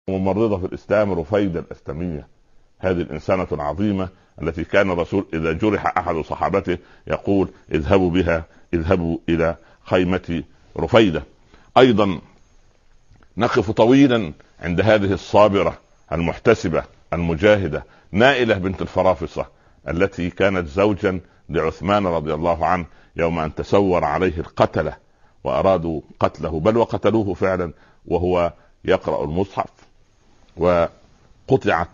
ممرضة في الإسلام رفيدة الأسلمية، هذه الإنسانة العظيمة التي كان الرسول إذا جرح أحد صحابته يقول اذهبوا بها، اذهبوا إلى خيمة رفيدة. أيضا نقف طويلا عند هذه الصابرة المحتسبة المجاهدة نائلة بنت الفرافصة التي كانت زوجا لعثمان رضي الله عنه يوم أن تسور عليه القتلة وأرادوا قتله، بل وقتلوه فعلا وهو يقرأ المصحف، وقطعت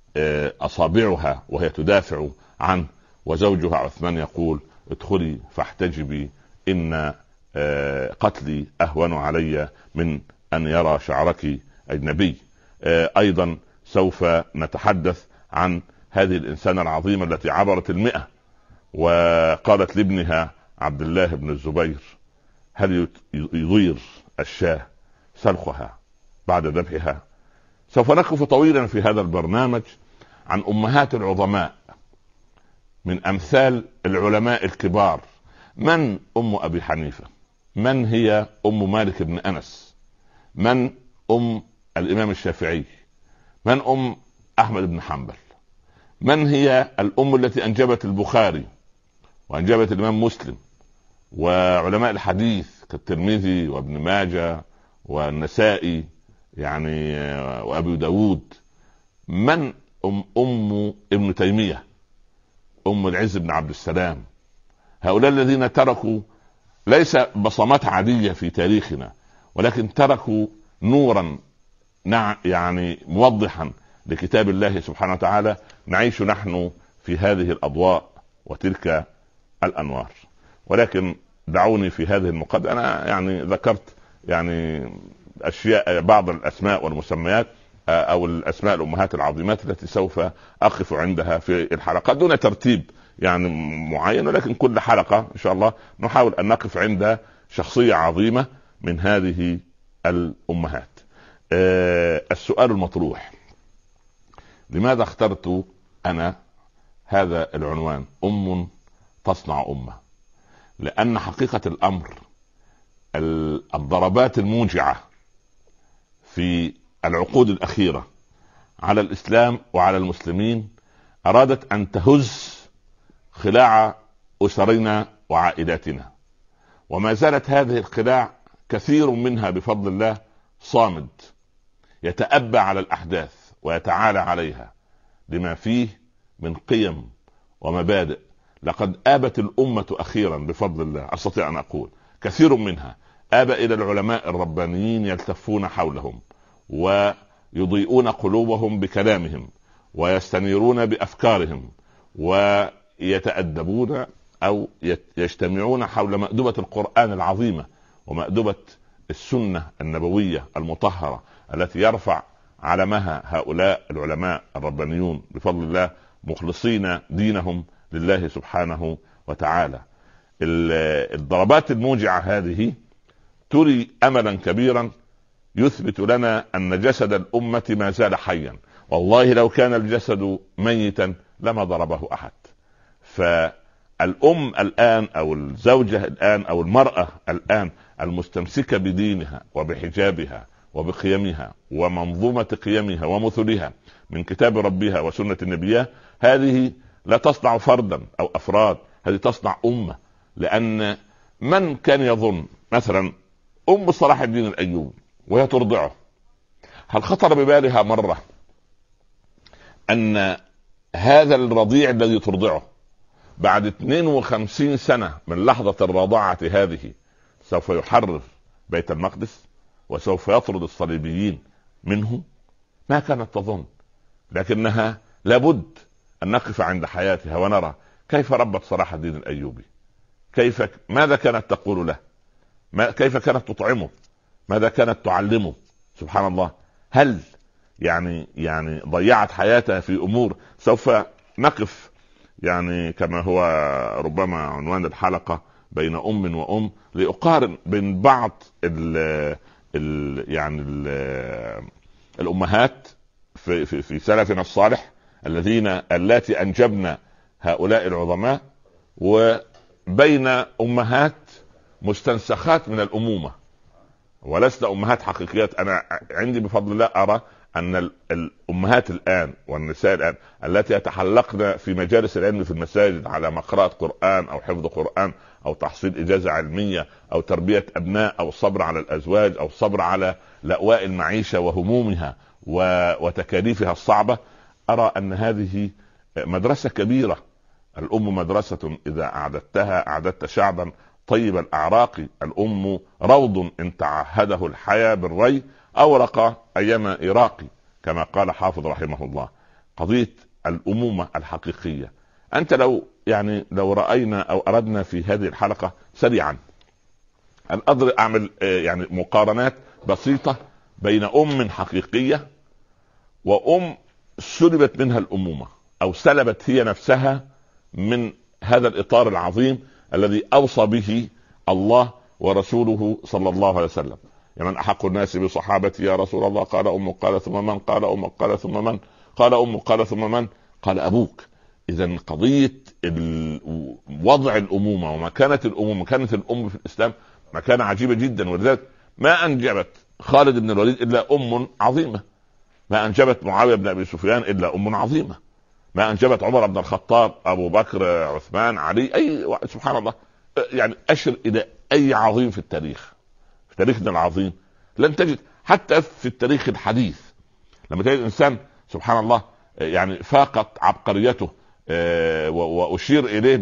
أصابعها وهي تدافع عنه، وزوجها عثمان يقول ادخلي فاحتجبي إن قتلي أهون علي من أن يرى شعرك أجنبي. أيضا سوف نتحدث عن هذه الإنسانة العظيمة التي عبرت 100 وقالت لابنها عبد الله بن الزبير هل يضير الشاة سلخها بعد ذبحها؟ سوف نقف طويلا في هذا البرنامج عن أمهات العظماء من أمثال العلماء الكبار. من أم أبي حنيفة؟ من هي أم مالك بن أنس؟ من أم الإمام الشافعي؟ من أم أحمد بن حنبل؟ من هي الأم التي أنجبت البخاري وأنجبت الإمام مسلم وعلماء الحديث كالترمذي وابن ماجه والنسائي يعني وأبي داود؟ من أم ابن تيمية؟ أم العز بن عبد السلام؟ هؤلاء الذين تركوا ليس بصمات عادية في تاريخنا، ولكن تركوا نورا يعني موضحا لكتاب الله سبحانه وتعالى، نعيش نحن في هذه الأضواء وتلك الأنوار. ولكن دعوني في هذه المقدمة، أنا يعني ذكرت يعني أشياء، بعض الأسماء والمسميات أو الأسماء الأمهات العظيمات التي سوف أقف عندها في الحلقات دون ترتيب يعني معين، ولكن كل حلقة إن شاء الله نحاول أن نقف عند شخصية عظيمة من هذه الأمهات. السؤال المطروح: لماذا اخترت أنا هذا العنوان أم تصنع أمة؟ لأن حقيقة الأمر الضربات الموجعة في العقود الأخيرة على الإسلام وعلى المسلمين أرادت أن تهز خلاع أسرنا وعائلاتنا، وما زالت هذه الخلاع كثير منها بفضل الله صامد يتأبى على الأحداث ويتعالى عليها لما فيه من قيم ومبادئ. لقد آبت الأمة أخيرا بفضل الله، أستطيع أن أقول كثير منها آب إلى العلماء الربانيين يلتفون حولهم ويضيئون قلوبهم بكلامهم ويستنيرون بأفكارهم ويتأدبون أو يجتمعون حول مأدبة القرآن العظيمة ومأدبة السنة النبوية المطهرة التي يرفع علمها هؤلاء العلماء الربانيون بفضل الله مخلصين دينهم لله سبحانه وتعالى. الضربات الموجعة هذه تري أملا كبيرا يثبت لنا أن جسد الأمة ما زال حيا، والله لو كان الجسد ميتا لما ضربه أحد. فالأم الآن أو الزوجة الآن أو المرأة الآن المستمسكة بدينها وبحجابها وبقيمها ومنظومة قيمها ومثلها من كتاب ربها وسنة نبيها، هذه لا تصنع فردا أو أفراد، هذه تصنع أمة. لأن من كان يظن مثلا أم صلاح الدين الأيوبي وهي ترضعه، هل خطر ببالها مرة أن هذا الرضيع الذي ترضعه بعد 52 سنة من لحظة الرضاعة هذه سوف يحرر بيت المقدس وسوف يطرد الصليبيين منه؟ ما كانت تظن، لكنها لابد أن نقف عند حياتها ونرى كيف ربت صلاح الدين الأيوبي، ماذا كانت تقول له، كيف كانت تطعمه، ماذا كانت تعلمه. سبحان الله، هل يعني ضيعت حياتها في أمور؟ سوف نقف يعني كما هو ربما عنوان الحلقة بين أم وأم، لأقارن بين بعض الأمهات في سلفنا الصالح اللاتي أنجبنا هؤلاء العظماء، وبين أمهات مستنسخات من الأمومة ولسنا أمهات حقيقيات. أنا عندي بفضل الله أرى ان الامهات الان والنساء الان التي يتحلقن في مجالس العلم في المساجد على مقرأة قرآن او حفظ قرآن او تحصيل اجازة علمية او تربية ابناء او الصبر على الازواج او الصبر على لأواء المعيشة وهمومها وتكاليفها الصعبة، ارى ان هذه مدرسة كبيرة. الام مدرسة اذا اعددت شعبا طيب الاعراق. الام روض ان تعهده الحياة بالري اورق ايما اراقي، كما قال حافظ رحمه الله. قضية الامومة الحقيقية، انت لو رأينا او اردنا في هذه الحلقة سريعا ان اعمل يعني مقارنات بسيطة بين ام حقيقية وام سلبت منها الامومة او سلبت هي نفسها من هذا الاطار العظيم الذي اوصى به الله ورسوله صلى الله عليه وسلم. من احق الناس بصحابتي يا رسول الله؟ قال امك، قال ثم من؟ قال امك، قال ثم من؟ قال امك، قال ثم من؟ قال ابوك. اذا قضية وضع الامومة ومكانة الامومة، كانت الام في الاسلام مكانة عجيبة جدا، ولذلك ما انجبت خالد بن الوليد الا ام عظيمة، ما انجبت معاوية بن ابي سفيان الا ام عظيمة، ما انجبت عمر بن الخطاب، ابو بكر، عثمان، علي، اي سبحان الله. يعني اشر الى اي عظيم في التاريخ، في تاريخنا العظيم لن تجد، حتى في التاريخ الحديث لما تجد انسان سبحان الله يعني فاقت عبقريته واشير اليه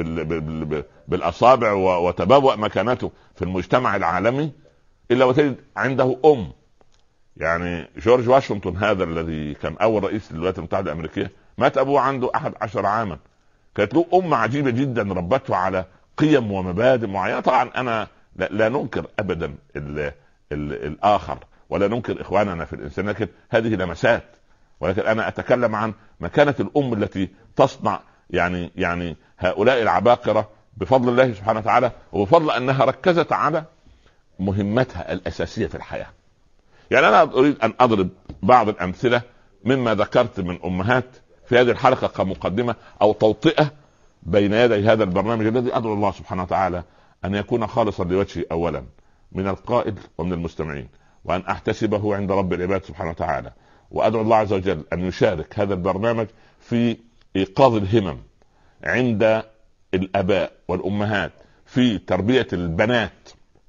بالاصابع وتبوأ مكانته في المجتمع العالمي، الا وتجد عنده ام. يعني جورج واشنطن هذا الذي كان اول رئيس للولايات المتحدة الامريكية، مات ابوه عنده 11 عاما. كانت له ام عجيبة جدا ربته على قيم ومبادئ معينة. طبعا انا لا ننكر ابدا الاخر ولا ننكر اخواننا في الانسان، لكن هذه لمسات. ولكن انا اتكلم عن مكانة الام التي تصنع يعني هؤلاء العباقرة بفضل الله سبحانه وتعالى، وبفضل انها ركزت على مهمتها الاساسية في الحياة. يعني انا اريد ان اضرب بعض الامثلة مما ذكرت من امهات في هذه الحلقة كمقدمة او توطئة بين يدي هذا البرنامج الذي ادعو الله سبحانه وتعالى ان يكون خالصا لوجهه اولا من القائد ومن المستمعين، وان احتسبه عند رب العباد سبحانه وتعالى، وادعو الله عز وجل ان يشارك هذا البرنامج في ايقاظ الهمم عند الاباء والامهات في تربية البنات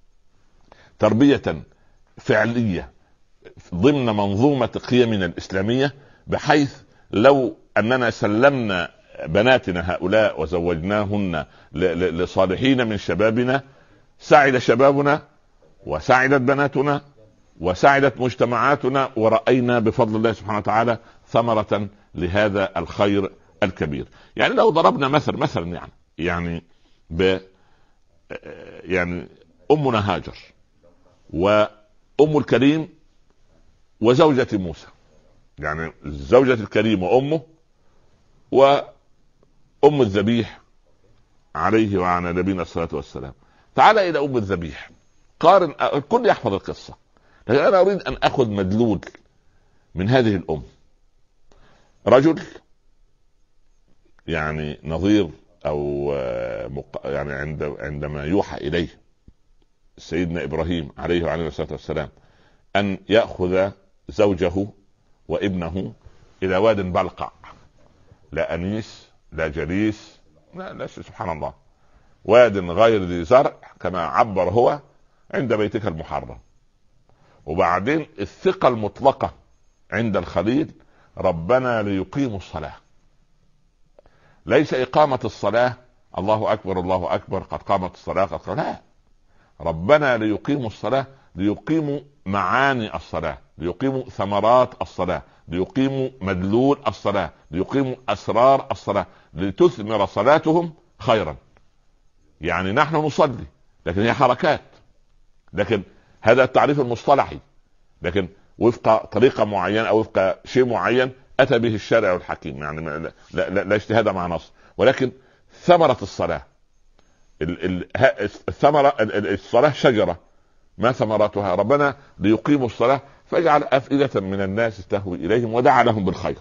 تربية فعلية ضمن منظومة قيمنا الاسلامية، بحيث لو اننا سلمنا بناتنا هؤلاء وزوجناهن لصالحين من شبابنا، سعد شبابنا وسعدت بناتنا وسعدت مجتمعاتنا، ورأينا بفضل الله سبحانه وتعالى ثمرة لهذا الخير الكبير. يعني لو ضربنا مثلا يعني أمنا هاجر وأم الكريم وزوجة موسى، يعني زوجة الكريم وأمه وأم الذبيح عليه وعلى نبينا الصلاة والسلام. تعال إلى أم الذبيح، قارن، الكل يحفظ القصة، لكن أنا أريد أن أخذ مدلول من هذه الأم. رجل يعني نظير أو يعني عندما يوحى إليه سيدنا إبراهيم عليه وعلى الصلاة والسلام أن يأخذ زوجه وابنه إلى واد بلقع، لا أنيس لا جليس لا سبحان الله، واد غير ذي زرع كما عبر هو عند بيتك المحرم. وبعدين الثقة المطلقة عند الخليل، ربنا ليقيموا الصلاة، ليس إقامة الصلاة الله أكبر الله أكبر قد قامت الصلاة قد قامت، لا، ربنا ليقيموا الصلاة، ليقيموا معاني الصلاة، ليقيموا ثمرات الصلاة، ليقيموا مدلول الصلاة، ليقيموا أسرار الصلاة، لتثمر صلاتهم خيرا. يعني نحن نصلي لكن هي حركات، لكن هذا التعريف المصطلحي، لكن وفق طريقة معينة أو وفق شيء معين أتى به الشارع الحكيم، يعني لا اجتهاد مع نص، ولكن ثمرة الصلاة، الثمرة الصلاة شجرة، ما ثمرتها؟ ربنا ليقيموا الصلاة فاجعل أفئدة من الناس تهوي إليهم ودعا لهم بالخير.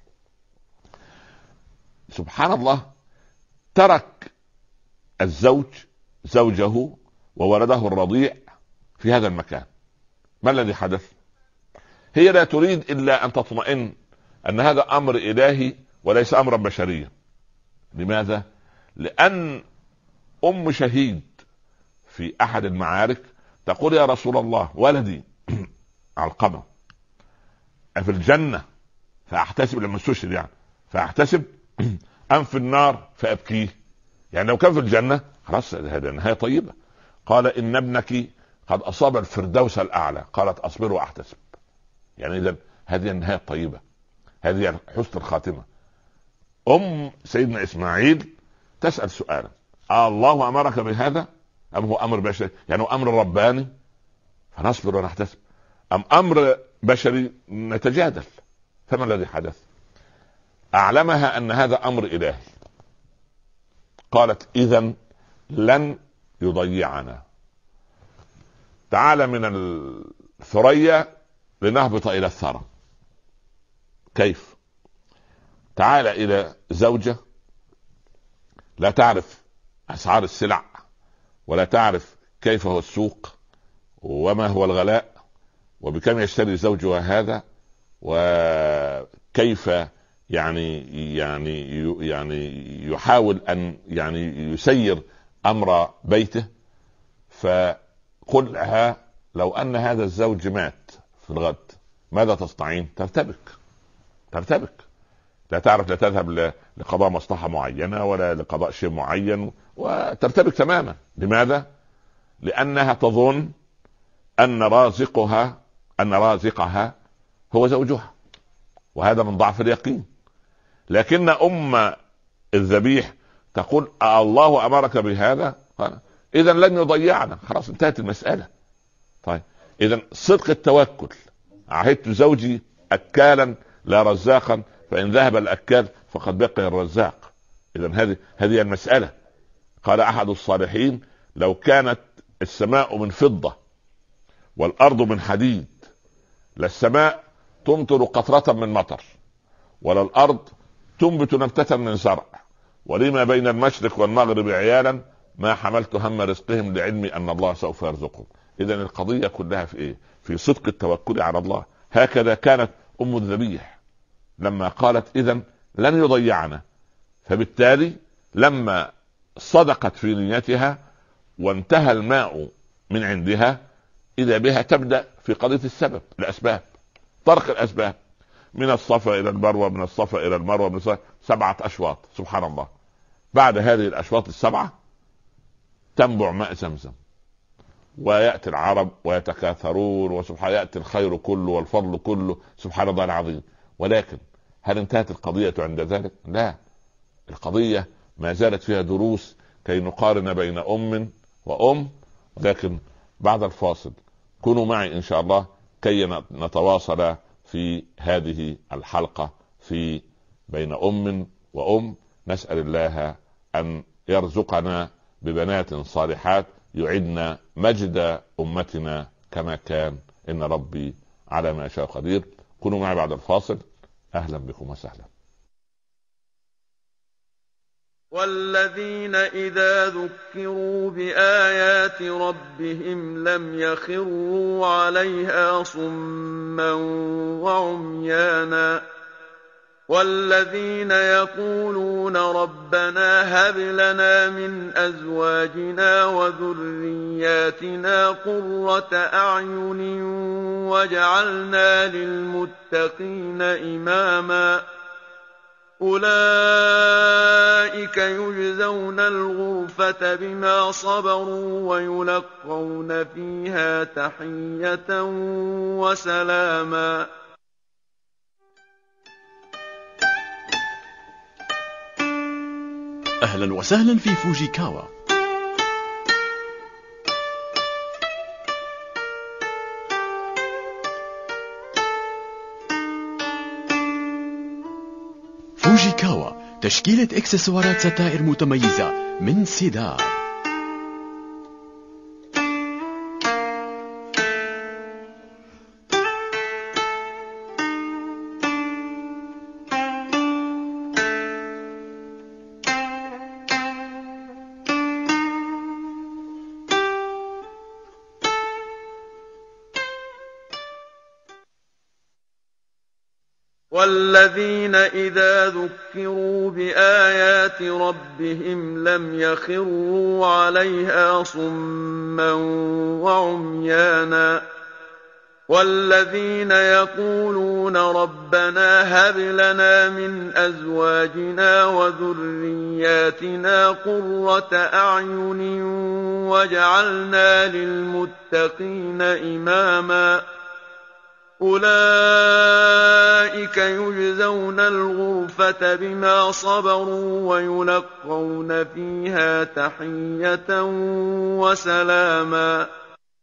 سبحان الله، ترك الزوج زوجه وولده الرضيع في هذا المكان. ما الذي حدث؟ هي لا تريد إلا أن تطمئن أن هذا أمر إلهي وليس أمرا بشريا. لماذا؟ لأن أم شهيد في أحد المعارك تقول يا رسول الله ولدي علقمة في الجنة فأحتسب، لما استشهد يعني فأحتسب، أم في النار فأبكيه. يعني لو كان في الجنة خلاص هذه نهاية طيبة. قال إن ابنك قد أصاب الفردوس الأعلى. قالت أصبر وأحتسب. يعني إذا هذه النهاية الطيبة، هذه حسن الخاتمة. أم سيدنا إسماعيل تسأل سؤالا: الله أمرك بهذا أم هو أمر بشري؟ يعني هو أمر رباني فنصبر ونحتسب، أم أمر بشري نتجادل؟ فما الذي حدث؟ أعلمها أن هذا أمر إلهي. قالت إذن لن يضيعنا، تعال من الثريا لنهبط إلى الثرى. كيف؟ تعال إلى زوجة لا تعرف أسعار السلع ولا تعرف كيف هو السوق وما هو الغلاء وبكم يشتري زوجها هذا وكيف يعني يحاول أن يعني يسير أمر بيته. فقل لها لو أن هذا الزوج مات في الغد ماذا تصنعين؟ ترتبك، لا تعرف، لا تذهب لقضاء مصلحة معينة ولا لقضاء شيء معين، وترتبك تماما. لماذا؟ لأنها تظن أن رازقها هو زوجها، وهذا من ضعف اليقين. لكن أم الذبيح تقول الله أمرك بهذا إذا لن يضيعنا، خلاص انتهت المسألة. طيب إذا صدق التوكل. عهدت زوجي أكالا لا رزاقا، فإن ذهب الأكال فقد بقي الرزاق. إذا هذه المسألة. قال أحد الصالحين: لو كانت السماء من فضة والأرض من حديد للسماء تمطر قطرة من مطر، ولا الأرض تنبت نبتة من زرع، ولما بين المشرق والمغرب عيالا ما حملت هم رزقهم لعلمي أن الله سوف يرزقهم. إذا القضية كلها في إيه؟ في صدق التوكل على الله. هكذا كانت أم الذبيح لما قالت إذن لن يضيعنا، فبالتالي لما صدقت في نيتها وانتهى الماء من عندها إذا بها تبدأ في قضية السبب، الأسباب، طرق الأسباب من الصفا إلى المروة، من الصفا إلى المروة، من الصفا 7 أشواط. سبحان الله. بعد هذه الأشواط 7 تنبع ماء زمزم، ويأتي العرب ويتكاثرون، وسبحان يأتي الخير كله والفضل كله، سبحان الله العظيم. ولكن هل انتهت القضية عند ذلك؟ لا، القضية ما زالت فيها دروس كي نقارن بين أم وأم. لكن بعد الفاصل كونوا معي إن شاء الله كي نتواصل في هذه الحلقة في بين أم وأم. نسأل الله أن يرزقنا ببنات صالحات يعدن مجد أمتنا كما كان، إن ربي على ما يشاء قدير. كونوا معي بعد الفاصل. أهلا بكم وسهلا. والذين إذا ذكروا بآيات ربهم لم يخروا عليها صما وعميانا. والذين يقولون ربنا هب لنا من أزواجنا وذرياتنا قرة أعين واجعلنا للمتقين إماما. أولئك يجزون الغرفة بما صبروا ويلقون فيها تحية وسلاما. أهلا وسهلا في فوجيكاوا. فوجيكاوا تشكيلة إكسسوارات ستائر متميزة من سيدار. والذين إذا ذكروا بآيات ربهم لم يخروا عليها صما وعميانا والذين يقولون ربنا هب لنا من أزواجنا وذرياتنا قرة أعين واجعلنا للمتقين إماما أولئك يجزون الغرفة بما صبروا ويلقون فيها تحية وسلاما.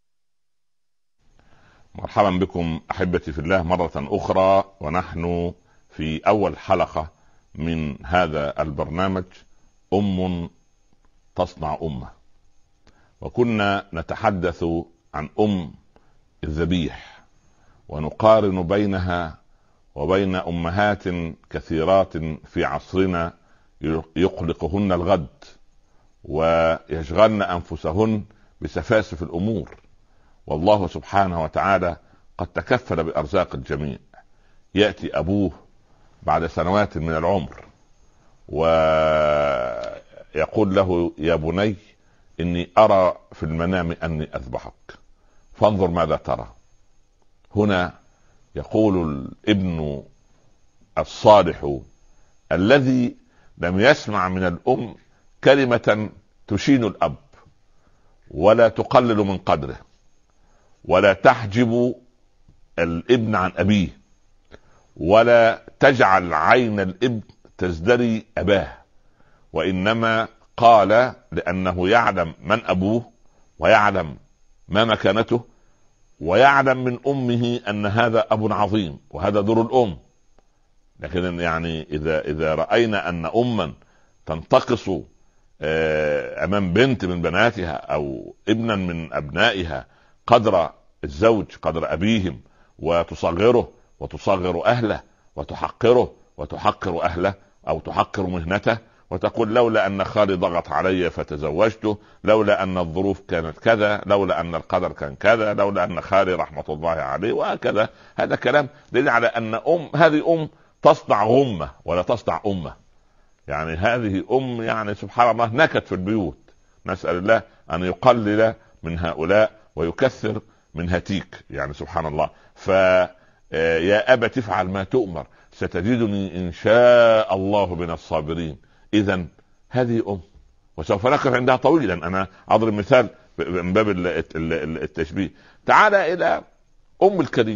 مرحبا بكم أحبتي في الله مرة أخرى، ونحن في أول حلقة من هذا البرنامج أم تصنع أمة. وكنا نتحدث عن الذبيح ونقارن بينها وبين أمهات كثيرات في عصرنا يقلقهن الغد ويشغلن أنفسهن بسفاسف الأمور، والله سبحانه وتعالى قد تكفل بأرزاق الجميع. يأتي أبوه بعد سنوات من العمر ويقول له يا بني إني أرى في المنام أني أذبحك فانظر ماذا ترى. هنا يقول الابن الصالح الذي لم يسمع من الأم كلمة تشين الأب ولا تقلل من قدره ولا تحجب الابن عن أبيه ولا تجعل عين الابن تزدري أباه، وإنما قال لأنه يعلم من أبوه ويعلم ما مكانته ويعلم من أمه أن هذا أب عظيم وهذا دور الأم. لكن يعني إذا رأينا أن أما تنتقص أمام بنت من بناتها أو ابنا من أبنائها قدر الزوج قدر أبيهم وتصغره وتصغر أهله وتحقره وتحقر أهله أو تحقر مهنته وتقول لولا أن خالي ضغط علي فتزوجته، لولا أن الظروف كانت كذا، لولا أن القدر كان كذا، لولا أن خالي رحمة الله عليه، وهكذا. هذا كلام دليل على أن هذه تصنع غمة ولا تصنع أمة. يعني هذه يعني سبحان الله نكت في البيوت. نسأل الله أن يقلل من هؤلاء ويكثر من هتيك، يعني سبحان الله. فيا أبا تفعل ما تؤمر ستجدني إن شاء الله من الصابرين. إذن هذه وسوف نقف عندها طويلا. أنا أضرب مثال من باب التشبيه. تعال إلى الكريم.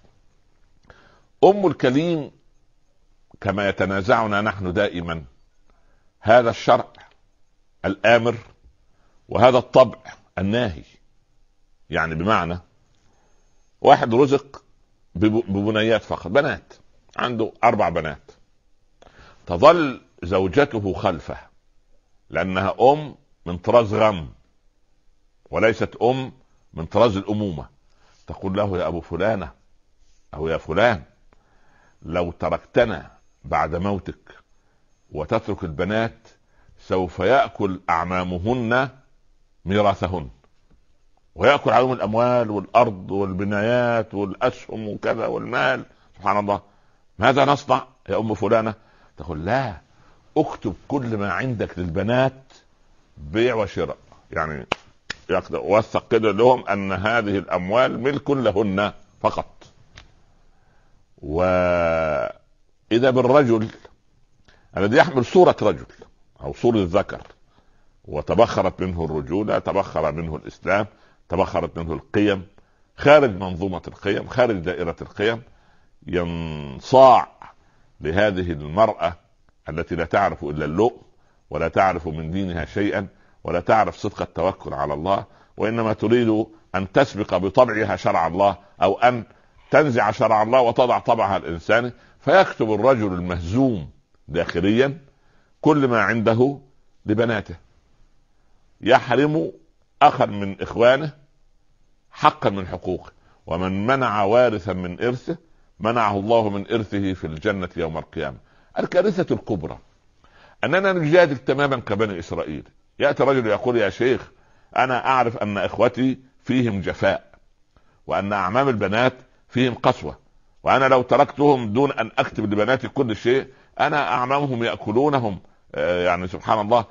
الكريم كما يتنازعنا نحن دائما هذا الشرع الآمر وهذا الطبع الناهي. يعني بمعنى واحد رزق ببنيات فقط، بنات، عنده 4 بنات، تظل زوجته خلفه لأنها من طراز غم وليست من طراز الأمومة. تقول له يا أبو فلانة أو يا فلان لو تركتنا بعد موتك وتترك البنات سوف يأكل أعمامهن ميراثهن ويأكل عليهم الأموال والأرض والبنايات والأسهم وكذا والمال. سبحان الله. ماذا نصنع يا أم فلانة؟ تقول لا، اكتب كل ما عندك للبنات بيع وشراء، يعني وثق كده لهم أن هذه الأموال ملك لهن فقط. وإذا بالرجل الذي يحمل صورة رجل أو صورة ذكر وتبخرت منه الرجولة، تبخر منه الإسلام، تبخرت منه القيم، خارج منظومة القيم، خارج دائرة القيم، ينصاع لهذه المرأة التي لا تعرف إلا اللؤم ولا تعرف من دينها شيئا ولا تعرف صدق التوكل على الله، وإنما تريد أن تسبق بطبعها شرع الله أو أن تنزع شرع الله وتضع طبعها الإنساني. فيكتب الرجل المهزوم داخليا كل ما عنده لبناته، يحرم أخا من إخوانه حقا من حقوقه، ومن منع وارثا من إرثه منعه الله من إرثه في الجنة يوم القيامة. الكارثة الكبرى أننا نجادل تماما كبني إسرائيل. يأتي رجل يقول يا شيخ أنا أعرف أن إخوتي فيهم جفاء وأن أعمام البنات فيهم قسوة، وانا لو تركتهم دون ان اكتب لبناتي كل شيء انا اعمامهم ياكلونهم يعني سبحان الله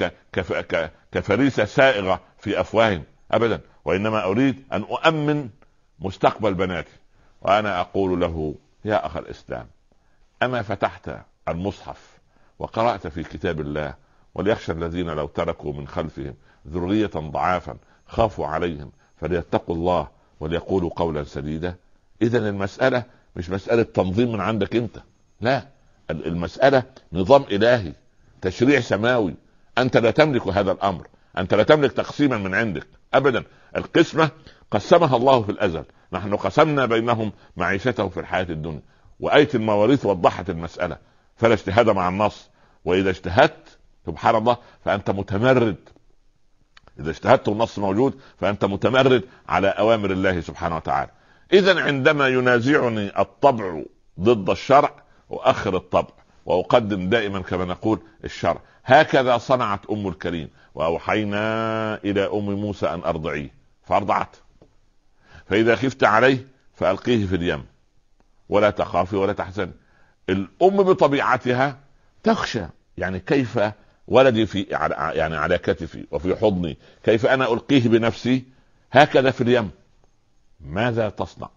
كفريسه سائغه في افواههم ابدا، وانما اريد ان اؤمن مستقبل بناتي. وانا اقول له يا اخ الاسلام، اما فتحت المصحف وقرأت في كتاب الله وليخشى الذين لو تركوا من خلفهم ذرية ضعافا خافوا عليهم فليتقوا الله وليقولوا قولا سديدا؟ اذن المسألة مش مسألة تنظيم من عندك انت، لا، المسألة نظام الهي، تشريع سماوي. انت لا تملك هذا الامر، انت لا تملك تقسيما من عندك ابدا. القسمة قسمها الله في الازل، نحن قسمنا بينهم معيشته في الحياة الدنيا. وآية المواريث وضحت المسألة، فلا اجتهاد مع النص. واذا اجتهدت سبحان الله فانت متمرد، اذا اجتهدت والنص موجود فانت متمرد على اوامر الله سبحانه وتعالى. اذا عندما ينازعني الطبع ضد الشرع اؤخر الطبع واقدم دائما كما نقول الشرع. هكذا صنعت ام الكريم، واوحينا الى ام موسى ان ارضعيه فارضعت، فاذا خفت عليه فالقيه في اليم ولا تخافي ولا تحزني. الام بطبيعتها تخشى، يعني كيف ولدي في يعني على كتفي وفي حضني، كيف انا القيه بنفسي؟ هكذا في اليم. ماذا تصنع؟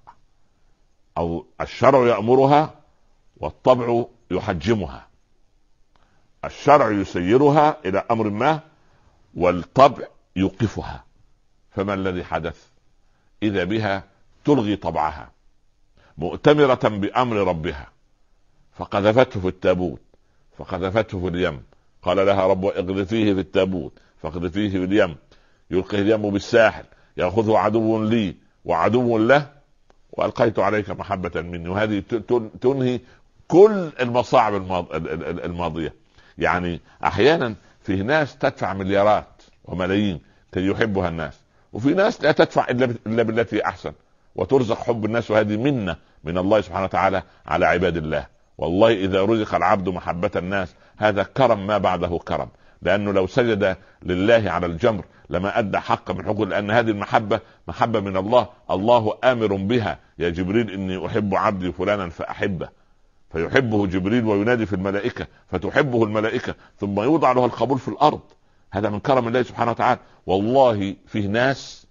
او الشرع يأمرها والطبع يحجمها، الشرع يسيرها الى امر ما والطبع يوقفها. فما الذي حدث؟ اذا بها تلغي طبعها مؤتمرة بامر ربها، فقذفته في التابوت فقذفته في اليم. قال لها رب اقذفيه في التابوت فاقذفيه في اليم، يلقيه اليم بالساحل ياخذه عدو لي وعدو له والقيت عليك محبة مني. وهذه تنهي كل المصاعب الماضية. يعني احيانا في ناس تدفع مليارات وملايين كي يحبها الناس، وفي ناس لا تدفع الا بالتي احسن وترزق حب الناس، وهذه منة من الله سبحانه وتعالى على عباد الله. والله إذا رزق العبد محبة الناس هذا كرم ما بعده كرم، لأنه لو سجد لله على الجمر لما أدى حق من حقوق، لأن هذه المحبة محبة من الله، الله آمر بها. يا جبريل إني أحب عبدي فلانا فأحبه، فيحبه جبريل وينادي في الملائكة فتحبه الملائكة، ثم يوضع له القبول في الأرض. هذا من كرم الله سبحانه وتعالى. والله فيه ناس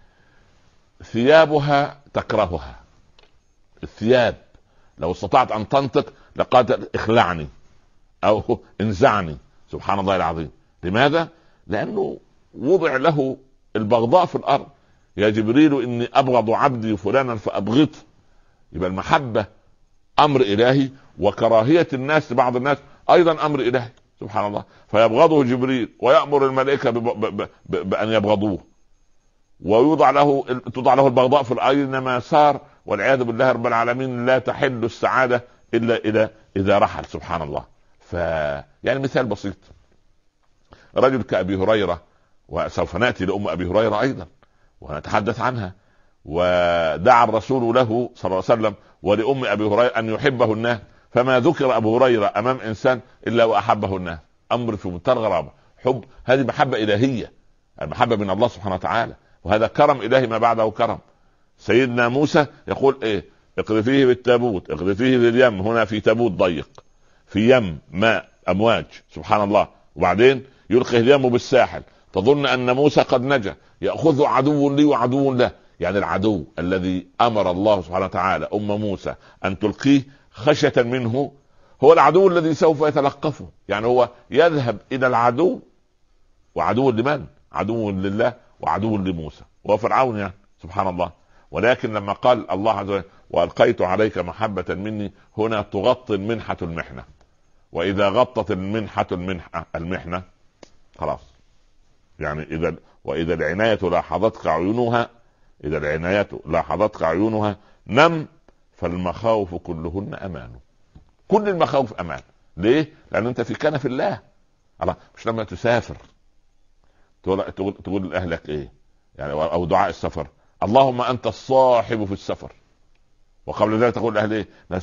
ثيابها تكرهها، الثياب لو استطعت ان تنطق لقالت اخلعني او انزعني، سبحان الله العظيم. لماذا؟ لانه وضع له البغضاء في الارض. يا جبريل اني ابغض عبدي فلانا فابغضه. يبقى المحبة امر الهي، وكراهية الناس لبعض الناس ايضا امر الهي سبحان الله. فيبغضه جبريل ويأمر الملائكة بان يبغضوه، ويوضع له توضع له البغضاء في اينما سار، والعياذ بالله رب العالمين. لا تحل السعادة الا اذا رحل سبحان الله. يعني مثال بسيط، رجل كأبي هريرة، وسوف نأتي لأم أبي هريرة أيضا ونتحدث عنها، ودعا الرسول له صلى الله عليه وسلم ولأم أبي هريرة أن يحبه الناس، فما ذكر أبو هريرة أمام إنسان إلا وأحبه الناس. أمر في منتهى الغرابة. حب هذه محبة إلهية، المحبة من الله سبحانه وتعالى، وهذا كرم إلهي ما بعده كرم. سيدنا موسى يقول ايه؟ اقذفيه بالتابوت، اقذفيه في اليم. هنا في تابوت ضيق، في يم ماء امواج سبحان الله، وبعدين يلقي اليم بالساحل. تظن ان موسى قد نجا، ياخذ عدو لي وعدو له. يعني العدو الذي امر الله سبحانه وتعالى ام موسى ان تلقيه خشية منه هو العدو الذي سوف يتلقفه. يعني هو يذهب الى العدو، وعدو لمن؟ عدو لله وعدو لموسى وفرعون يعني سبحان الله. ولكن لما قال الله عز وجل والقيت عليك محبة مني، هنا تغطي المنحة المحنة. واذا غطت المنحة المحنة خلاص. يعني واذا العناية لاحظتك عيونها، اذا العناية لاحظتك عيونها نم، فالمخاوف كلهن امان. كل المخاوف امان. ليه؟ لان انت في كنف الله. مش لما تسافر تقول لاهلك ايه يعني، او دعاء السفر اللهم انت الصاحب في السفر، وقبل ذلك تقول لاهل ايه؟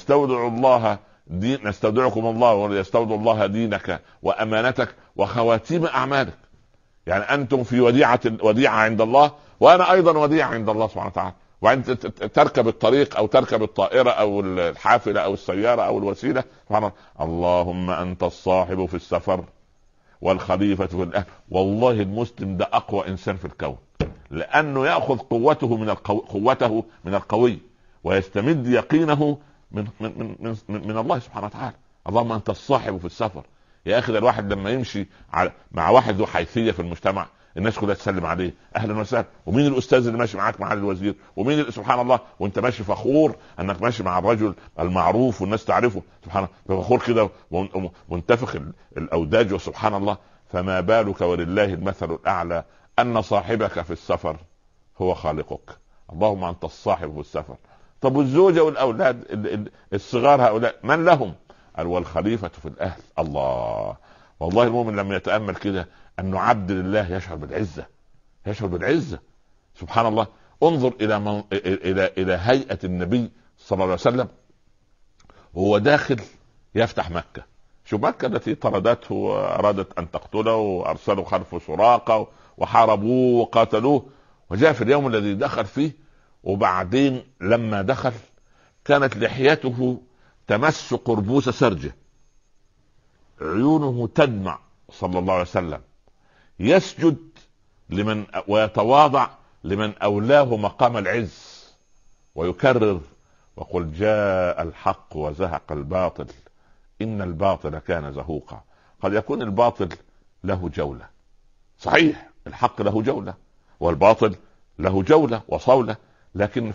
نستودعكم الله وليستودع الله دينك وامانتك وخواتيم اعمالك. يعني انتم في وديعة عند الله، وانا ايضا وديعة عند الله سبحانه وتعالى. وانت تركب الطريق او تركب الطائره او الحافله او السياره او الوسيله، سبحان الله. اللهم انت الصاحب في السفر والخليفه في الاهل. والله المسلم ده اقوى انسان في الكون، لانه ياخذ قوته من القوي، ويستمد يقينه من الله سبحانه وتعالى. اللهم انت الصاحب في السفر. يا اخي ده الواحد لما يمشي مع واحد ذو حيثيه في المجتمع، الناس كلها تسلم عليه اهلا وسهلا. ومين الاستاذ اللي ماشي معاك معالي الوزير؟ ومين سبحان الله، وانت ماشي فخور انك ماشي مع الرجل المعروف والناس تعرفه، سبحان الله، فخور كده منتفخ الاوداج. وسبحان الله، فما بالك ولله المثل الاعلى ان صاحبك في السفر هو خالقك. اللهم انت الصاحب في السفر. طب والزوجه والاولاد الصغار هؤلاء من لهم؟ قال والخليفه في الاهل. الله، والله المؤمن لما يتامل كده انه عبد لله يشعر بالعزه، يشعر بالعزه. سبحان الله. انظر الى هيئه النبي صلى الله عليه وسلم وهو داخل يفتح مكه. شو مكه التي طردته وارادت ان تقتله وارسلوا خلفه سراقه وحاربوه وقاتلوه، وجاء في اليوم الذي دخل فيه. وبعدين لما دخل كانت لحيته تمس قربوس سرجه، عيونه تدمع صلى الله عليه وسلم، يسجد لمن ويتواضع لمن أولاه مقام العز، ويكرر وقل جاء الحق وزهق الباطل إن الباطل كان زهوقا. قد يكون الباطل له جولة، صحيح الحق له جولة والباطل له جولة وصولة، لكن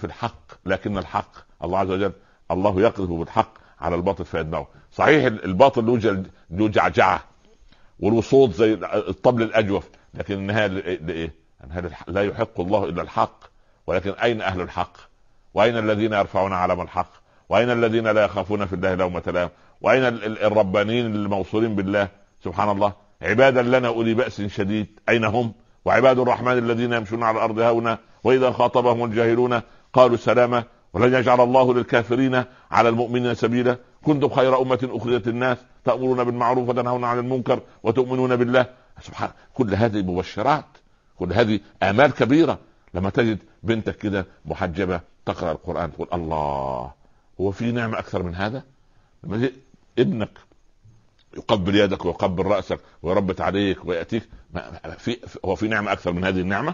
الحق الله عز وجل الله يقذف بالحق على الباطل فيدمعه. صحيح الباطل له جعجعة وله صوت زي الطبل الأجوف، لكن النهاية لإيه؟ لا يحق الله إلا الحق. ولكن أين أهل الحق؟ وأين الذين يرفعون علم الحق؟ وأين الذين لا يخافون في الله لومة لائم؟ وأين الربانيين الموصولين بالله؟ سبحان الله. عبادا لنا أولي بأس شديد أين هم؟ وعباد الرحمن الذين يمشون على الأرض هونا وإذا خاطبهم الجاهلون قالوا سلاما ولن يجعل الله للكافرين على المؤمنين سبيلا كنتم خير أمة أخرجت الناس تأمرون بالمعروف وتنهون عن المنكر وتؤمنون بالله. سبحان، كل هذه مبشرات، كل هذه آمال كبيرة. لما تجد بنتك كده محجبة تقرأ القرآن تقول الله، هو في نعمة أكثر من هذا؟ لما ابنك يقبل يدك ويقبل رأسك ويربط عليك ويأتيك، هو في نعمة أكثر من هذه النعمة؟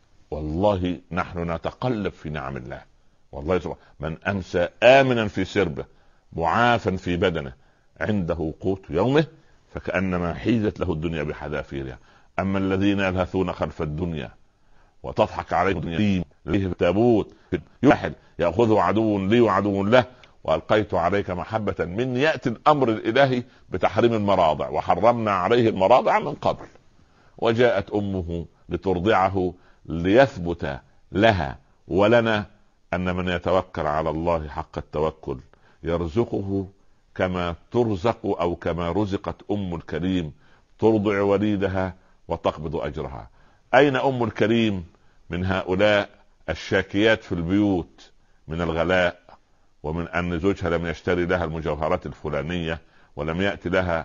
والله نحن نتقلب في نعم الله. والله سبحانه من أمسى آمنا في سربه معافا في بدنه عنده قوت يومه فكأنما حيزت له الدنيا بحذافيرها. أما الذين يلهثون خلف الدنيا وتضحك عليهم الدنيا ليه تابوت واحد يأخذه عدو لي وعدو له وألقيت عليك محبة من يأتي الأمر الإلهي بتحريم المراضع وحرمنا عليه المراضع من قبل، وجاءت أمه لترضعه ليثبت لها ولنا أن من يتوكل على الله حق التوكل يرزقه كما ترزق أو كما رزقت أم الكريم ترضع وليدها وتقبض أجرها. أين أم الكريم من هؤلاء الشاكيات في البيوت من الغلاء ومن أن زوجها لم يشتري لها المجوهرات الفلانية ولم يأتي لها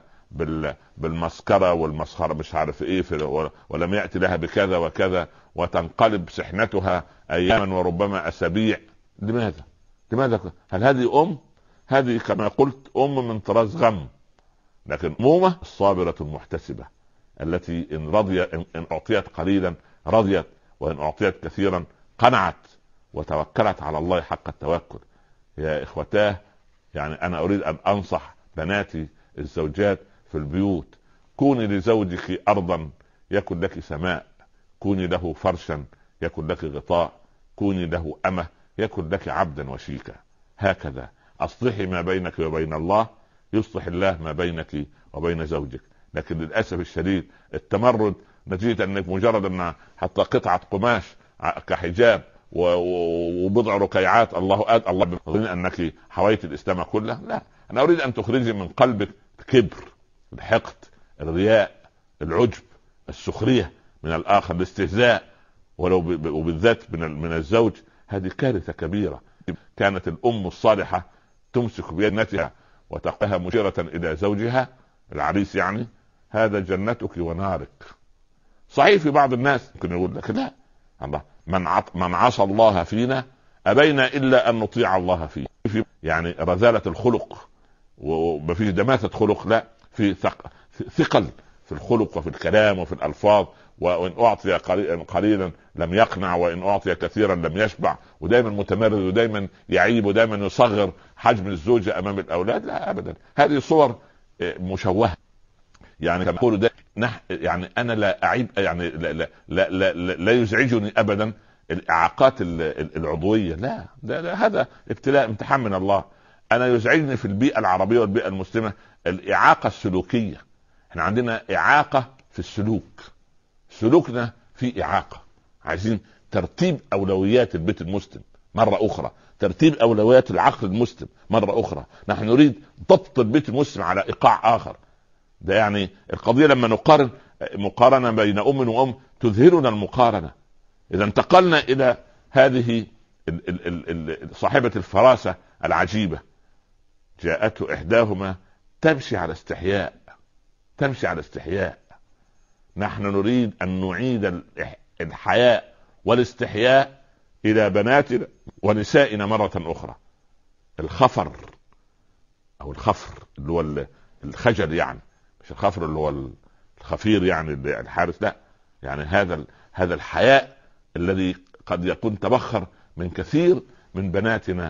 بالمسكرة والمسخرة مش عارف ايه ولم يأتي لها بكذا وكذا وتنقلب سحنتها اياما وربما اسابيع؟ لماذا؟ هل هذه هذه كما قلت من طراز غم، لكن أمومة الصابرة المحتسبة التي ان اعطيت قليلا رضيت وان اعطيت كثيرا قنعت وتوكلت على الله حق التوكل. يا اخوتاه، يعني انا اريد ان انصح بناتي الزوجات في البيوت: كوني لزوجك أرضا يكن لك سماء، كوني له فرشا يكن لك غطاء، كوني له أمة يكن لك عبدا وشيكا. هكذا أصلحي ما بينك وبين الله يصلح الله ما بينك وبين زوجك. لكن للأسف الشديد التمرد نتيجة أنك مجرد أن حتى قطعة قماش كحجاب وبضع ركيعات الله أنك حويت الإسلام كله. لا، أنا أريد أن تخرجي من قلبك الكبر، الحقد، الرياء، العجب، السخرية من الآخر، الاستهزاء، وبالذات من الزوج. هذه كارثة كبيرة. كانت الأم الصالحة تمسك بيدها وتقها مشيرة إلى زوجها العريس، يعني هذا جنتك ونارك. صحيح في بعض الناس ممكن يقول لك لا، الله من عصى الله فينا أبينا إلا أن نطيع الله فيه. يعني رذالة الخلق ومفيش دماثة خلق، لا، في ثقل في الخلق وفي الكلام وفي الألفاظ. وإن أعطي قليلا لم يقنع، وإن أعطي كثيرا لم يشبع، ودايما متمرد، ودايما يعيب، ودايما يصغر حجم الزوجة أمام الأولاد. لا أبدا، هذه صور مشوهة. يعني كما يقولوا ده يعني أنا لا أعيب، يعني لا يزعجني أبدا الإعاقات العضوية، لا، ده هذا ابتلاء، امتحان من الله. أنا يزعجني في البيئة العربية والبيئة المسلمة الإعاقة السلوكية. احنا عندنا إعاقة في السلوك، سلوكنا في إعاقة. عايزين ترتيب أولويات البيت المسلم مرة أخرى، ترتيب أولويات العقل المسلم مرة أخرى. نحن نريد ضبط البيت المسلم على إيقاع آخر. ده يعني القضية لما نقارن مقارنة بين أم وأم تذهلنا المقارنة. إذا انتقلنا إلى هذه صاحبة الفراسة العجيبة، جاءته إحداهما تمشي على استحياء، تمشي على استحياء. نحن نريد أن نعيد الحياء والاستحياء إلى بناتنا ونسائنا مرة أخرى. الخفر أو الخفر اللي هو الخجل، يعني مش الخفر اللي هو الخفير يعني الحارس، لا، يعني هذا الحياء الذي قد يكون تبخر من كثير من بناتنا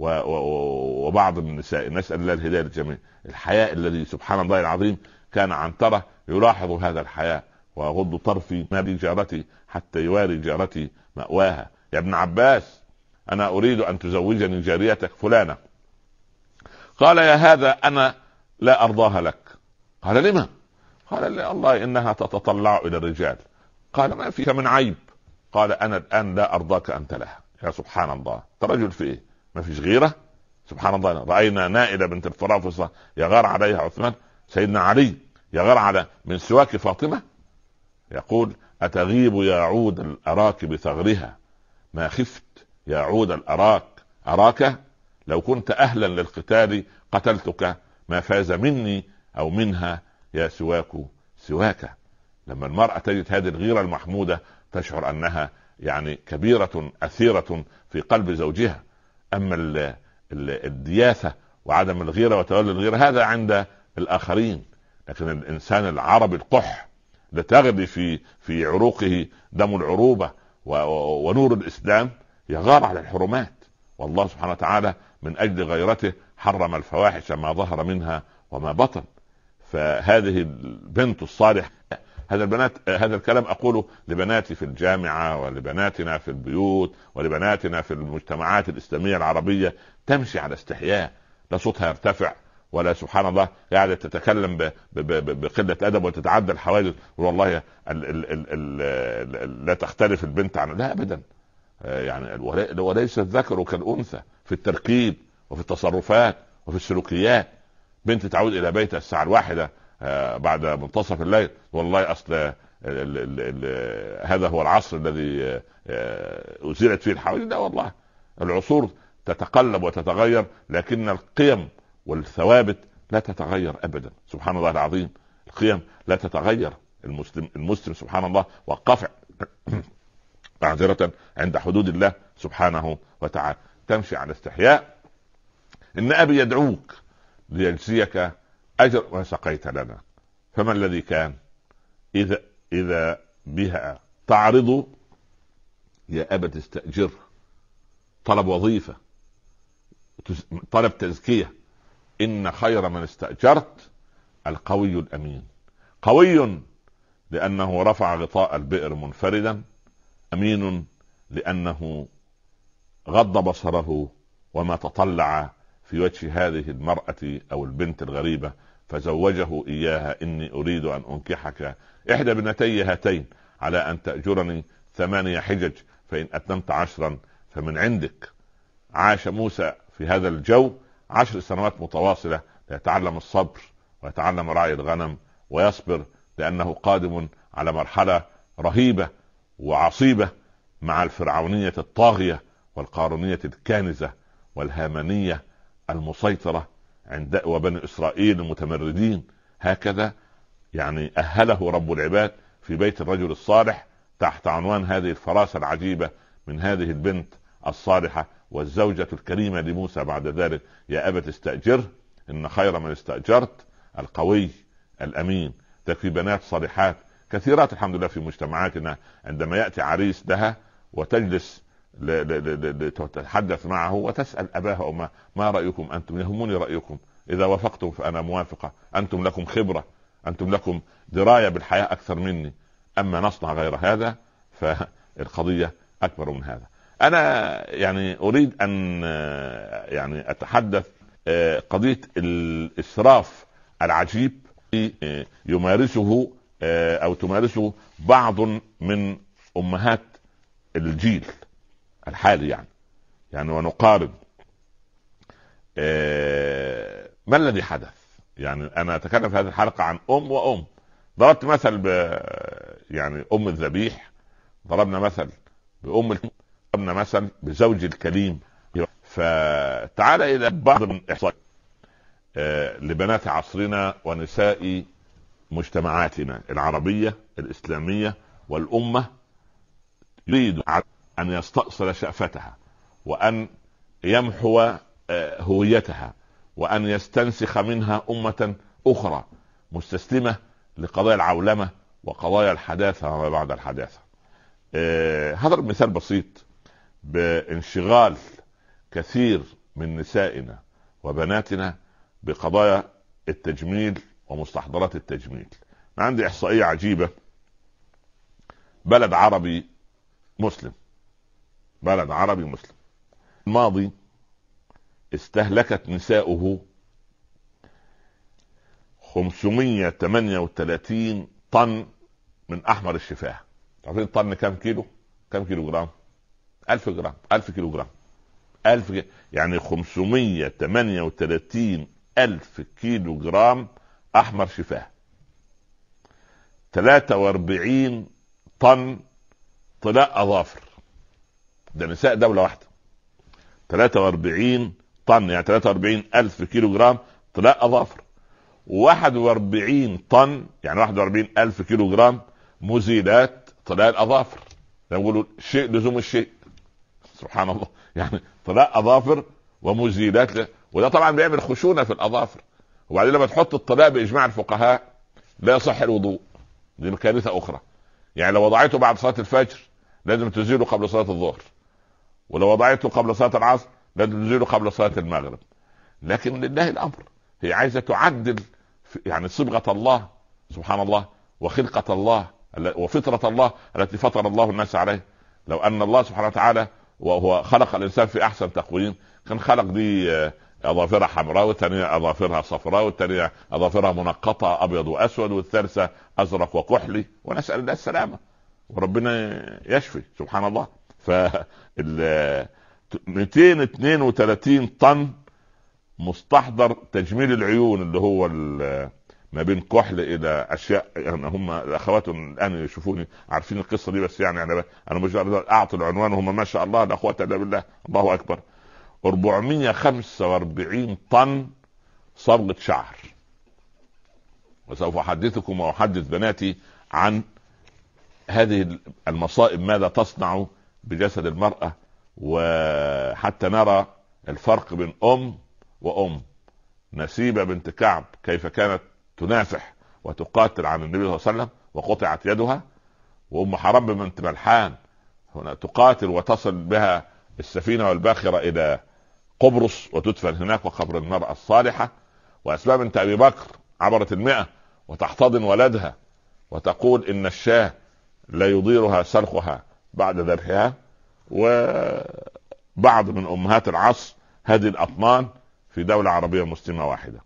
وبعض النساء. نسأل الله الهداية للجميع. الحياء الذي سبحان الله العظيم كان عنترة يلاحظ هذا الحياء: وأغض طرفي ما بي جارتي حتى يواري جارتي مأواها. يا ابن عباس، أنا أريد أن تزوجني جاريتك فلانة. قال: يا هذا أنا لا أرضاها لك. قال: لما؟ قال: الله إنها تتطلع إلى الرجال. قال: ما فيك من عيب. قال: أنا الآن لا أرضاك أنت لها. يا سبحان الله، رجل في إيه؟ ما فيش غيرة؟ سبحان الله. رأينا نائلة بنت الفرافصة يغار عليها عثمان، سيدنا علي يغار على من سواك فاطمة، يقول: أتغيب يا عود الأراك بثغرها، ما خفت يا عود الأراك أراك، لو كنت أهلا للقتال قتلتك، ما فاز مني أو منها يا سواك سواك. لما المرأة تجد هذه الغيرة المحمودة تشعر أنها يعني كبيرة أثيرة في قلب زوجها. أما الدياثة وعدم الغيرة وتولي الغيرة هذا عند الآخرين، لكن الإنسان العربي القح لتغلي في عروقه دم العروبة ونور الإسلام يغار على الحرمات. والله سبحانه وتعالى من أجل غيرته حرم الفواحش ما ظهر منها وما بطن. فهذه البنت الصالح، هذا الكلام أقوله لبناتي في الجامعة، ولبناتنا في البيوت، ولبناتنا في المجتمعات الإسلامية العربية. تمشي على استحياء، لا صوتها يرتفع، ولا سبحان الله قاعدة تتكلم بقلة أدب وتتعدى الحواجز. والله لا تختلف البنت عن، لا أبدا، يعني وليس الذكر كالأنثى في التركيب وفي التصرفات وفي السلوكيات. بنت تعود إلى بيتها الساعة 1 بعد منتصف الليل، والله أصل هذا هو العصر الذي أزيلت فيه الحواجز. لا والله، العصور تتقلب وتتغير، لكن القيم والثوابت لا تتغير أبدا. سبحان الله العظيم، القيم لا تتغير. المسلم سبحان الله وقف معذرة عند حدود الله سبحانه وتعالى. تمشي على استحياء. إن أبي يدعوك ليجزيك أجر ما سقيت لنا، فما الذي كان إذا بها تعرض يا أبا تستأجر، طلب وظيفة، طلب تزكية. إن خير من استأجرت القوي الأمين. قوي لأنه رفع غطاء البئر منفردا، أمين لأنه غض بصره وما تطلع في وجه هذه المرأة أو البنت الغريبة فزوجه إياها. إني أريد أن أنكحك إحدى ابنتي هاتين على أن تأجرني 8 حجج، فإن أتممت 10 فمن عندك. عاش موسى في هذا الجو 10 سنوات متواصلة ليتعلم الصبر ويتعلم رعي الغنم ويصبر، لأنه قادم على مرحلة رهيبة وعصيبة مع الفرعونية الطاغية والقارونية الكانزة والهامانية المسيطرة وبني إسرائيل المتمردين. هكذا يعني أهله رب العباد في بيت الرجل الصالح تحت عنوان هذه الفراسة العجيبة من هذه البنت الصالحة والزوجة الكريمة لموسى بعد ذلك: يا أبت استأجره إن خير من استأجرت القوي الأمين. تكفي بنات صالحات كثيرات الحمد لله في مجتمعاتنا، عندما يأتي عريس لها وتجلس لتتحدث معه وتسأل أباها وما ما رأيكم أنتم؟ يهمني رأيكم، إذا وافقتم فأنا موافقة، أنتم لكم خبرة، أنتم لكم دراية بالحياة أكثر مني، أما نصنع غير هذا فالقضية أكبر من هذا. أنا يعني أريد أن يعني أتحدث قضية الإسراف العجيب يمارسه أو تمارسه بعض من أمهات الجيل الحالي، يعني ونقارن ما الذي حدث. يعني أنا أتكلم في هذه الحلقة عن أم وأم. ضربت مثل يعني أم الذبيح، ضربنا مثل بأم، ضربنا مثل بزوج الكليم. فتعال إلى بعض من إحصائيات لبنات عصرنا ونساء مجتمعاتنا العربية الإسلامية والأمة، يريد أن يستأصل شأفتها وأن يمحو هويتها وأن يستنسخ منها أمة أخرى مستسلمة لقضايا العولمة وقضايا الحداثة وما بعد الحداثة. هذا مثال بسيط بانشغال كثير من نسائنا وبناتنا بقضايا التجميل ومستحضرات التجميل. عندي إحصائية عجيبة: بلد عربي مسلم الماضي استهلكت نساؤه 538 طن من أحمر الشفاه. عارفين الطن كم كيلو جرام؟ 1000 جرام، 1000 كيلو جرام، يعني 538 ألف كيلو جرام أحمر شفاه. 43 طن طلاء أظافر، ده نساء دولة واحدة. 43 طن يعني 43 ألف كيلو جرام طلاء أظافر، 41 طن يعني 41 ألف كيلو جرام مزيلات طلاء الأظافر. يقولوا شيء لزوم الشيء، سبحان الله، يعني طلاء أظافر ومزيلات وده طبعا بيعمل خشونة في الأظافر. وبعدين لما تحط الطلاء بإجماع الفقهاء لا يصح الوضوء، دي كارثة أخرى. يعني لو وضعته بعد صلاة الفجر لازم تزيله قبل صلاة الظهر، ولو وضعته قبل صلاة العصر لازم تزيله قبل صلاة المغرب. لكن لله الأمر، هي عايزة تعدل يعني صبغة الله سبحان الله وخلقة الله وفطرة الله التي فطر الله الناس عليه. لو أن الله سبحانه وتعالى وهو خلق الإنسان في أحسن تقويم كان خلق دي أظافرها حمراء والثانية أظافرها صفراء والثانية أظافرها منقطة أبيض وأسود والثالثة أزرق وكحلي، ونسأل الله السلامة وربنا يشفي سبحان الله. ف 232 طن مستحضر تجميل العيون اللي هو ما بين كحل الى اشياء، يعني هم الاخوات الان يشوفوني عارفين القصه دي، بس يعني انا مش اعطي العنوان وهم ما شاء الله لا قوه الا بالله الله اكبر. 445 طن صبغه شعر. وسوف احدثكم واحدث بناتي عن هذه المصائب ماذا تصنع بجسد المرأة، وحتى نرى الفرق بين أم وأم. نسيبة بنت كعب كيف كانت تنافح وتقاتل عن النبي صلى الله عليه وسلم وقطعت يدها، وأم حرام بنت ملحان هنا تقاتل وتصل بها السفينة والباخرة إلى قبرص وتدفن هناك وقبر المرأة الصالحة. وأسماء بنت أبي بكر عبرت 100 وتحتضن ولدها وتقول إن الشاة لا يضيرها سلخها بعد ذبحها. وبعض من أمهات العصر هذه الأطنان في دولة عربية مسلمة واحدة.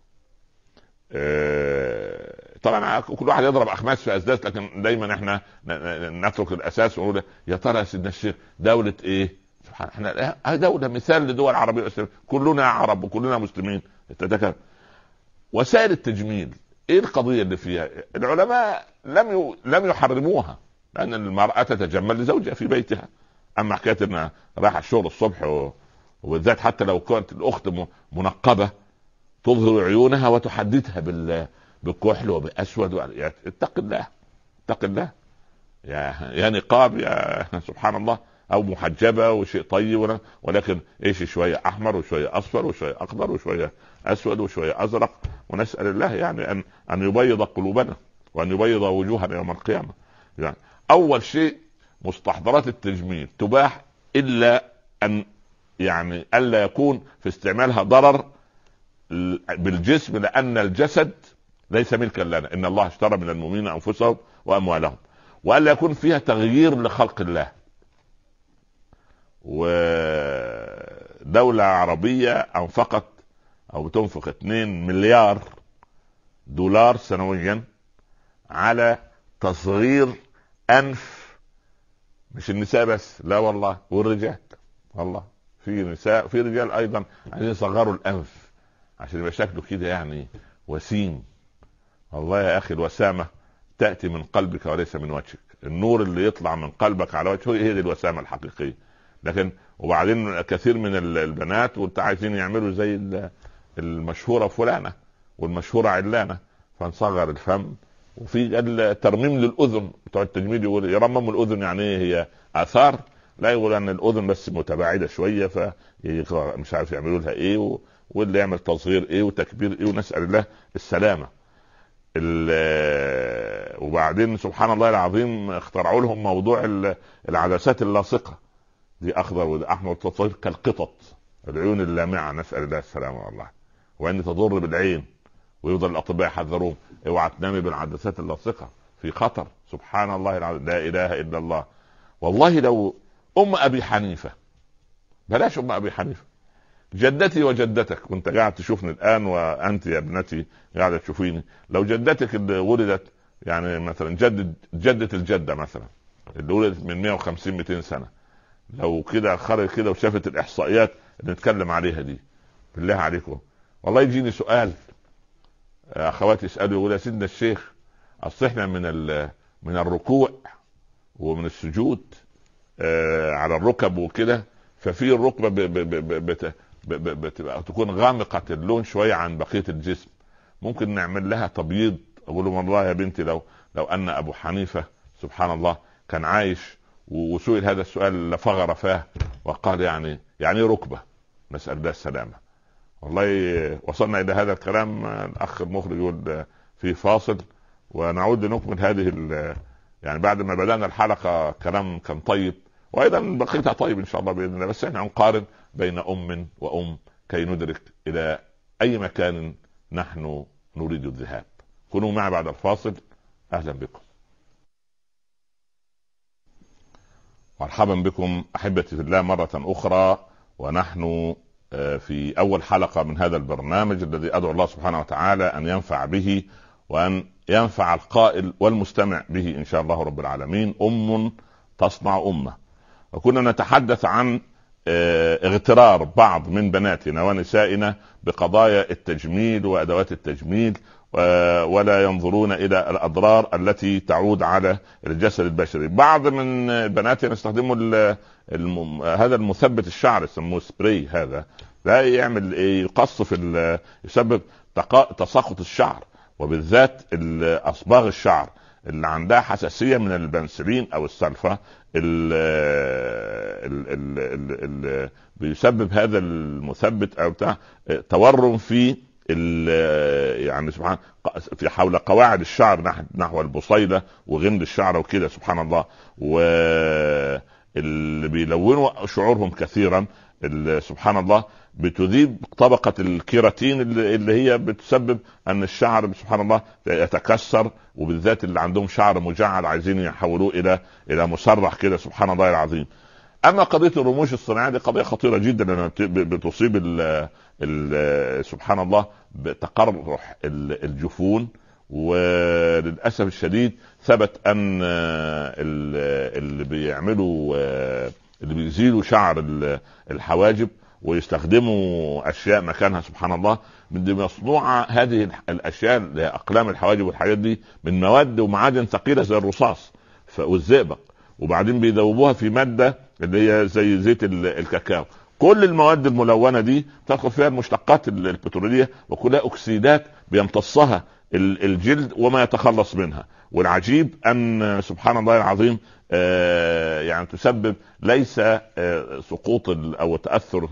طبعا كل واحد يضرب أخماس في أسداس، لكن دايما احنا نترك الأساس ونقول يا ترى يا سيدنا الشيخ دولة ايه؟ احنا دولة مثال لدول عربية مسلمة، كلنا عرب وكلنا مسلمين. وسائل التجميل ايه القضية اللي فيها؟ العلماء لم يحرموها، لأن المرأة تتجمل لزوجها في بيتها. أما حكاية أنها رايحة الشغل الصبح وبالذات حتى لو كانت الأخت منقبة تظهر عيونها وتحددها بالكحل وبأسود اتق الله اتق الله يا نقاب يا سبحان الله. او محجبه وشيء طيب، ولكن ايش شويه احمر وشويه اصفر وشويه اخضر وشويه اسود وشويه ازرق. ونسال الله يعني ان يبيض قلوبنا وان يبيض وجوهنا يوم القيامه. يعني اول شيء مستحضرات التجميل تباح، الا ان يعني الا يكون في استعمالها ضرر بالجسم، لان الجسد ليس ملكا لنا، ان الله اشترى من المؤمنين انفسهم واموالهم. والا يكون فيها تغيير لخلق الله. ودولة عربية انفقت او بتنفق 2 مليار دولار سنويا على تصغير انف، مش النساء بس، لا والله، والرجال. والله في نساء في رجال ايضا عايزين يصغروا الانف عشان يبقى شكله كده يعني وسيم. والله يا اخي الوسامة تأتي من قلبك وليس من وجهك. النور اللي يطلع من قلبك على وجهه هي دي الوسامة الحقيقية. لكن وبعدين كثير من البنات وانت عايزين يعملوا زي المشهورة فلانة والمشهورة علانة، فنصغر الفم. وفي الترميم للأذن، بتوع التجميل يقول يرمموا الأذن، يعني هي آثار، لا يقول ان الأذن بس متباعدة شوية فمش عارف يعملوا لها ايه، واللي يعمل تصغير ايه وتكبير ايه، ونسأل الله السلامة. وبعدين سبحان الله العظيم اخترعوا لهم موضوع العدسات اللاصقة، دي اخضر وده احمر، تصغير كالقطط، العيون اللامعة، نسأل الله السلامة والله، وان تضر بالعين. ويفضل الاطباء يحذرون اوعى تنامي بالعدسات اللاصقة، في خطر. سبحان الله العظيم، لا اله الا الله. والله لو ام ابي حنيفة، بلاش ام ابي حنيفة، جدتي وجدتك، كنت قاعد تشوفني الان وانت يا ابنتي قاعدة تشوفيني، لو جدتك اللي ولدت يعني مثلا جدة الجدة مثلا اللي ولدت من 150-200 سنة، لو كده خرج كده وشافت الاحصائيات اللي نتكلم عليها دي، بالله عليكم والله يجيني سؤال، اخواتي يسالوا يقول يا سيدنا الشيخ اصل احنا من الركوع ومن السجود على الركب وكده، ففي الركبه بتبقى تكون غامقه اللون شويه عن بقيه الجسم، ممكن نعمل لها تبييض؟ اقول لهم والله يا بنتي لو ان ابو حنيفه سبحان الله كان عايش وسئل هذا السؤال لفغر فاه وقال يعني ركبه، نسال الله السلامه. والله وصلنا الى هذا الكلام. الاخ المخرج يقول في فاصل ونعود لنكمل هذه يعني بعد ما بدأنا الحلقة كلام كان طيب، وايضا بقيتها طيب ان شاء الله باذن الله، بس احنا نقارن بين ام وام كي ندرك الى اي مكان نحن نريد الذهاب. كونوا معي بعد الفاصل. اهلا بكم، مرحبا بكم احبتي في الله مرة اخرى، ونحن في اول حلقة من هذا البرنامج الذي ادعو الله سبحانه وتعالى ان ينفع به وان ينفع القائل والمستمع به ان شاء الله رب العالمين. ام تصنع امة. وكنا نتحدث عن اغترار بعض من بناتنا ونسائنا بقضايا التجميل وادوات التجميل، ولا ينظرون الى الاضرار التي تعود على الجسد البشري. بعض من بناتنا يستخدموا هذا المثبت الشعر، يسموه سبراي، هذا لا يعمل يقص يسبب تساقط الشعر، وبالذات اصباغ الشعر اللي عندها حساسية من البنسلين او السلفة بيسبب هذا المثبت او بتاع تورم في يعني سبحان في حول قواعد الشعر نحو البصيلة وغمد الشعر وكده سبحان الله. واللي بيلونوا شعورهم كثيرا سبحان الله بتذيب طبقة الكيراتين اللي هي بتسبب ان الشعر سبحان الله يتكسر، وبالذات اللي عندهم شعر مجعد عايزين يحولوه الى مسرح كده سبحان الله العظيم. اما قضية الرموش الصناعية دي قضية خطيرة جدا، لانها بتصيب سبحان الله بتقرح الجفون. وللأسف الشديد ثبت ان اللي بيعملوا اللي بيزيلوا شعر الحواجب ويستخدموا اشياء مكانها سبحان الله من مصنوعة هذه الاشياء اقلام الحواجب والحاجات دي من مواد ومعادن ثقيلة زي الرصاص والزئبق، وبعدين بيذوبوها في مادة اللي هي زي زيت الكاكاو. كل المواد الملونة دي تدخل فيها المشتقات البترولية وكلها اكسيدات بيمتصها الجلد وما يتخلص منها. والعجيب ان سبحان الله العظيم يعني تسبب ليس سقوط او تاثر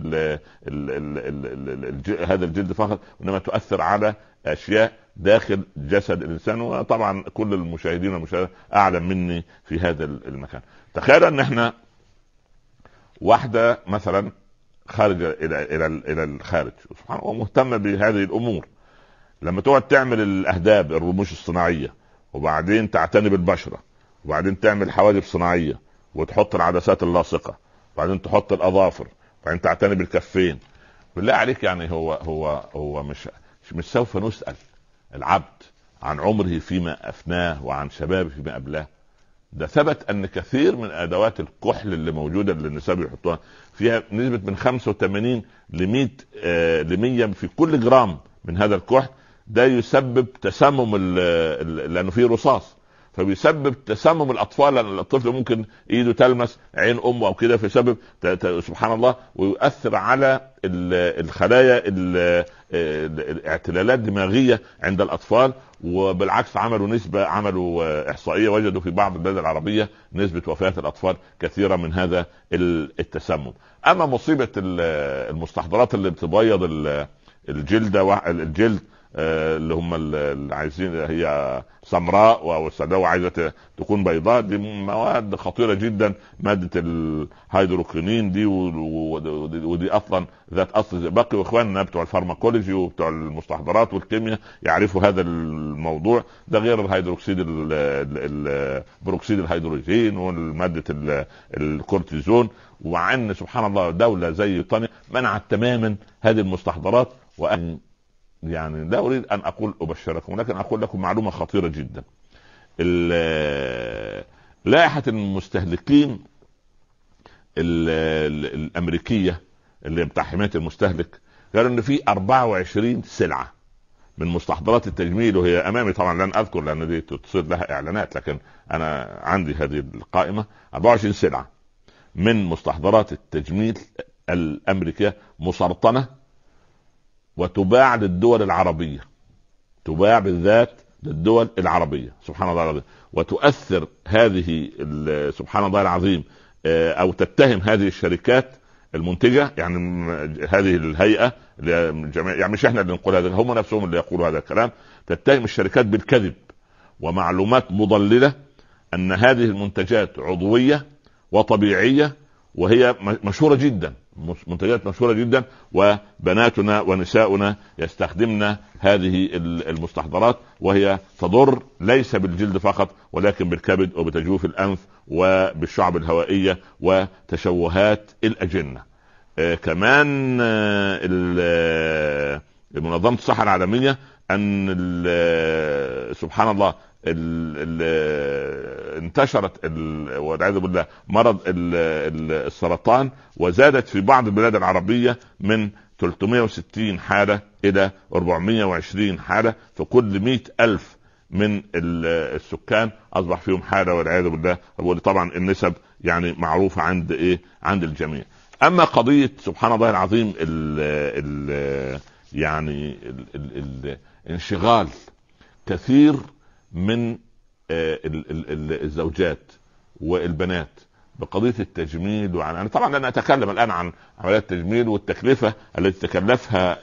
هذا الجلد فقط، انما تؤثر على اشياء داخل جسد الانسان. وطبعا كل المشاهدين والمشاهدات اعلم مني في هذا المكان. تخيل ان احنا واحده مثلا خارجه الى الخارج، سبحان الله، ومهتمه بهذه الامور، لما تقعد تعمل الاهداب الرموش الصناعيه، وبعدين تعتني بالبشره، وبعدين تعمل حواجب صناعيه، وتحط العدسات اللاصقه، وبعدين تحط الاظافر، وبعدين تعتني بالكفين، بالله عليك يعني هو مش سوف نسأل العبد عن عمره فيما أفناه وعن شبابه فيما أبلاه؟ ده ثبت أن كثير من أدوات الكحل اللي موجودة اللي النساء بيحطوها فيها نسبة من 85 ل 100 في كل جرام من هذا الكحل. ده يسبب تسمم لأنه فيه رصاص، فبيسبب تسمم الاطفال، لان الطفل ممكن ايده تلمس عين امه او كده، فيسبب سبحان الله، ويؤثر على الخلايا الاعتلالات دماغيه عند الاطفال. وبالعكس عملوا احصائيه، وجدوا في بعض البلاد العربيه نسبه وفاه الاطفال كثيره من هذا التسمم. اما مصيبه المستحضرات اللي بتبيض الجلد اللي هم اللي عايزين هي سمراء والسوداء عايزه تكون بيضاء، دي مواد خطيره جدا، ماده الهيدروكينين دي، ودي اصلا ذات اصل باقي. واخواننا بتوع الفارماكولوجي وبتوع المستحضرات والكيمياء يعرفوا هذا الموضوع ده، غير الهيدروكسيد بروكسيد الهيدروجين والماده الكورتيزون. ومع ان سبحان الله دوله زي بريطانيا منعت تماما هذه المستحضرات. وان يعني لا أريد أن أقول أبشركم، ولكن أقول لكم معلومة خطيرة جدا. لائحة المستهلكين الأمريكية اللي بتاع حماية المستهلك قالوا إن في 24 سلعة من مستحضرات التجميل، وهي أمامي طبعا لن أذكر لأن دي تصير لها إعلانات، لكن أنا عندي هذه القائمة 24 سلعة من مستحضرات التجميل الأمريكية مسرطنة وتباع للدول العربية، تباع بالذات للدول العربية سبحان الله العظيم. وتؤثر هذه سبحان الله العظيم أو تتهم هذه الشركات المنتجة، يعني هذه الهيئة يعني مش احنا اللي نقول هذا، هم نفسهم اللي يقولوا هذا الكلام، تتهم الشركات بالكذب ومعلومات مضللة أن هذه المنتجات عضوية وطبيعية، وهي مشهورة جدا، منتجات مشهورة جدا، وبناتنا ونساؤنا يستخدمن هذه المستحضرات، وهي تضر ليس بالجلد فقط ولكن بالكبد وبتجويف الأنف وبالشعب الهوائية وتشوهات الأجنة. كمان منظمة الصحة العالمية أن سبحان الله انتشرت والعياذ بالله مرض السرطان، وزادت في بعض البلاد العربية من 360 حالة إلى 420 حالة، فكل 100,000 من السكان أصبح فيهم حالة والعياذ بالله. طبعا النسب يعني معروفة عند الجميع. أما قضية سبحان الله العظيم يعني انشغال كثير من الزوجات والبنات بقضية التجميل، أنا طبعا لن أتكلم الآن عن عمليات التجميل والتكلفة التي تكلفها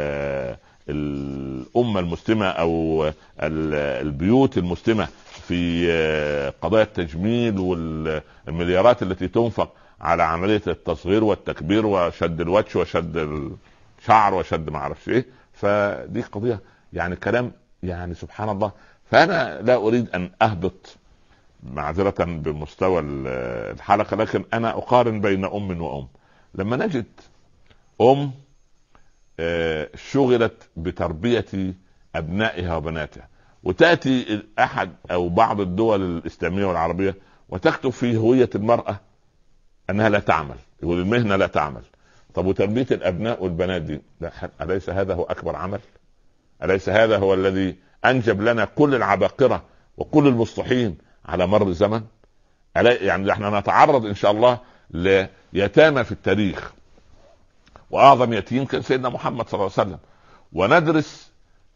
الأمة المسلمة أو البيوت المسلمة في قضايا التجميل، والمليارات التي تنفق على عملية التصغير والتكبير وشد الوجه وشد الشعر وشد ما أعرفش إيه. فدي قضية يعني كلام يعني سبحان الله. فأنا لا أريد أن أهبط معذرة بمستوى الحلقة، لكن أنا أقارن بين أم وأم. لما نجد أم شغلت بتربية أبنائها وبناتها، وتأتي أحد أو بعض الدول الإسلامية والعربية وتكتب في هوية المرأة أنها لا تعمل، يقول المهنة لا تعمل. طب وتربية الأبناء والبنات دي، أليس هذا هو أكبر عمل؟ أليس هذا هو الذي أنجب لنا كل العباقرة وكل المصلحين على مر الزمن؟ يعني احنا نتعرض إن شاء الله ليتامى في التاريخ، وأعظم يتيم كان سيدنا محمد صلى الله عليه وسلم، وندرس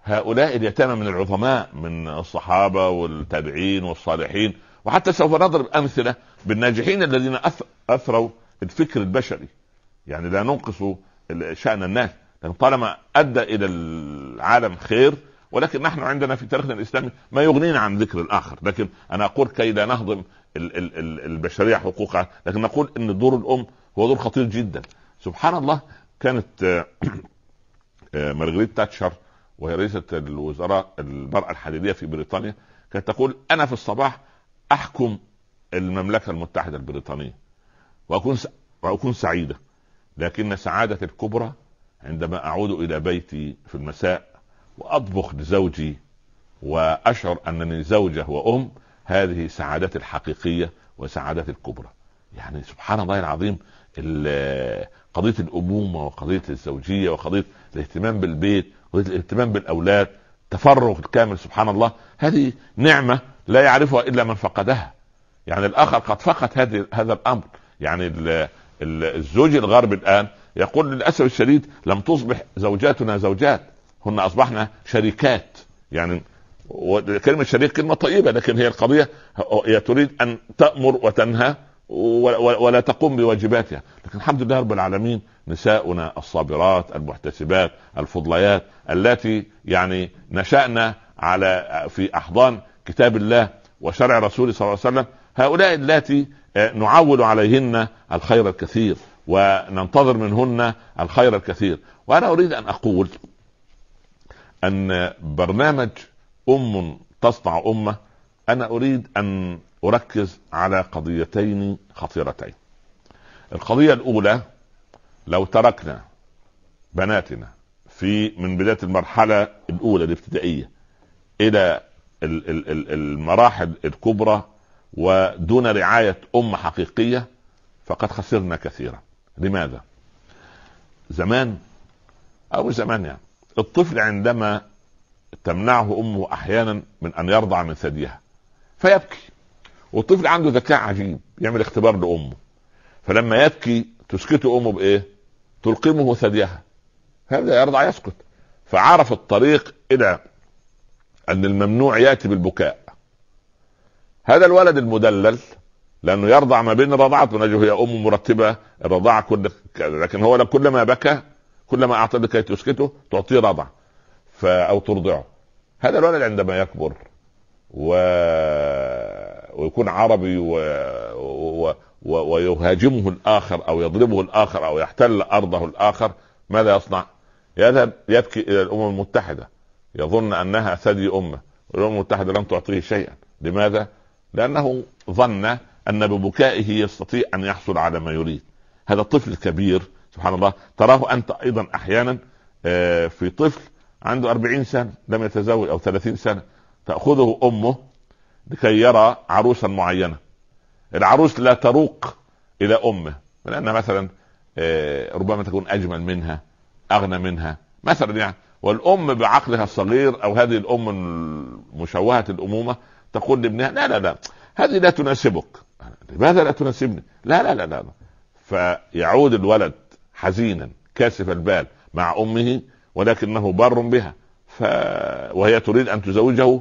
هؤلاء اليتامى من العظماء من الصحابة والتابعين والصالحين، وحتى سوف نضرب أمثلة بالناجحين الذين أثروا الفكر البشري. يعني لا ننقص شأن الناس، لأن طالما أدى إلى العالم خير، ولكن نحن عندنا في تاريخنا الإسلامي ما يغنينا عن ذكر الآخر. لكن أنا أقول كي لا نهضم البشرية حقوقها، لكن نقول إن دور الأم هو دور خطير جدا. سبحان الله، كانت مارغريت تاتشر وهي رئيسة الوزراء المرأة الحديدية في بريطانيا كانت تقول: أنا في الصباح أحكم المملكة المتحدة البريطانية وأكون سعيدة، لكن سعادة الكبرى عندما أعود إلى بيتي في المساء وأطبخ لزوجي وأشعر أنني زوجة وأم. هذه سعادتي الحقيقية وسعادتي الكبرى. يعني سبحان الله العظيم، قضية الأمومة وقضية الزوجية وقضية الاهتمام بالبيت وقضية الاهتمام بالأولاد، تفرغ الكامل، سبحان الله، هذه نعمة لا يعرفها إلا من فقدها. يعني الآخر قد فقد هذا الأمر. يعني الزوج الغربي الآن يقول للأسف الشديد: لم تصبح زوجاتنا زوجات، هن أصبحنا شريكات. يعني كلمة شريك كلمة طيبة، لكن هي القضية هي تريد أن تأمر وتنهى ولا تقوم بواجباتها. لكن الحمد لله رب العالمين، نساؤنا الصابرات المحتسبات الفضليات التي يعني نشأنا في أحضان كتاب الله وشرع رسوله صلى الله عليه وسلم، هؤلاء التي نعول عليهن الخير الكثير وننتظر منهن الخير الكثير. وأنا أريد أن أقول أن برنامج تصنع أمة، أنا أريد أن أركز على قضيتين خطيرتين. القضية الأولى: لو تركنا بناتنا من بداية المرحلة الأولى الابتدائية إلى المراحل الكبرى ودون رعاية أم حقيقية، فقد خسرنا كثيرا. لماذا؟ زمان يعني الطفل عندما تمنعه أمه أحيانا من أن يرضع من ثديها فيبكي، والطفل عنده ذكاء عجيب، يعمل اختبار لأمه، فلما يبكي تسكته أمه بإيه؟ تلقمه ثديها، هذا يرضع يسكت. فعرف الطريق إلى أن الممنوع يأتي بالبكاء. هذا الولد المدلل لأنه يرضع ما بين الرضعات، ونجه هي أم مرتبة الرضاعة لكن هو كلما بكى كلما أعطى لكي تسكته تعطيه رضع أو ترضعه. هذا الولد عندما يكبر ويكون عربي ويهاجمه الآخر أو يضربه الآخر أو يحتل أرضه الآخر، ماذا يصنع؟ يذهب يبكي إلى الأمم المتحدة، يظن أنها ثدي أمه، والأمم المتحدة لم تعطيه شيئا. لماذا؟ لأنه ظن أن ببكائه يستطيع أن يحصل على ما يريد. هذا الطفل الكبير سبحان الله تراه أنت أيضا أحيانا في طفل عنده 40 سنة لم يتزوج أو 30 سنة، تأخذه أمه لكي يرى عروسا معينة. العروس لا تروق إلى أمه، لأن مثلا ربما تكون أجمل منها، أغنى منها مثلا يعني، والأم بعقلها الصغير أو هذه الأم المشوهة الأمومة تقول لابنها: لا لا لا، هذه لا تناسبك. لماذا لا تناسبني؟ لا لا لا لا. فيعود الولد حزينا كاسف البال مع أمه، ولكنه بار بها، وهي تريد أن تزوجه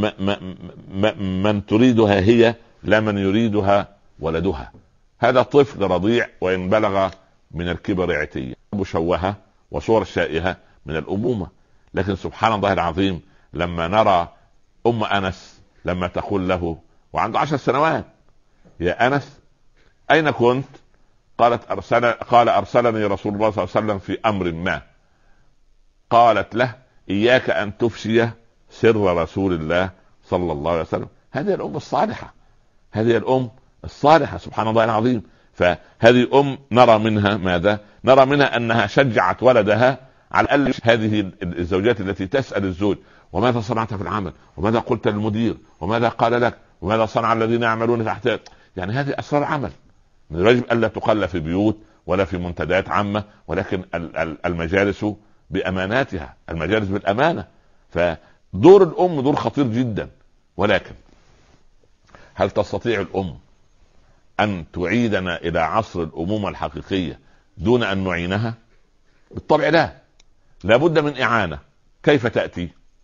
من تريدها هي، لا من يريدها ولدها. هذا طفل رضيع وإن بلغ من الكبر عتية، مشوهة وصور شائهة من الأمومة. لكن سبحان الله العظيم، لما نرى أم أنس لما تقول له وعنده 10 سنوات: يا أنس أين كنت؟ قال أرسلني رسول الله صلى الله عليه وسلم في أمر ما. قالت له: إياك أن تفشي سر رسول الله صلى الله عليه وسلم. هذه الأم الصالحة، هذه الأم الصالحة سبحان الله العظيم. فهذه الأم نرى منها ماذا؟ نرى منها أنها شجعت ولدها على الأقل. هذه الزوجات التي تسأل الزوج: وماذا صنعت في العمل؟ وماذا قلت للمدير؟ وماذا قال لك؟ وماذا صنع الذين يعملون تحت؟ يعني هذه أسرار عمل، من الواجب ألا تقل في بيوت ولا في منتديات عامة، ولكن المجالس بأماناتها، المجالس بالأمانة. فدور الأم دور خطير جدا. ولكن هل تستطيع الأم أن تعيدنا إلى عصر الأمومة الحقيقية دون أن نعينها؟ بالطبع لا، لابد من إعانة. كيف تأتي؟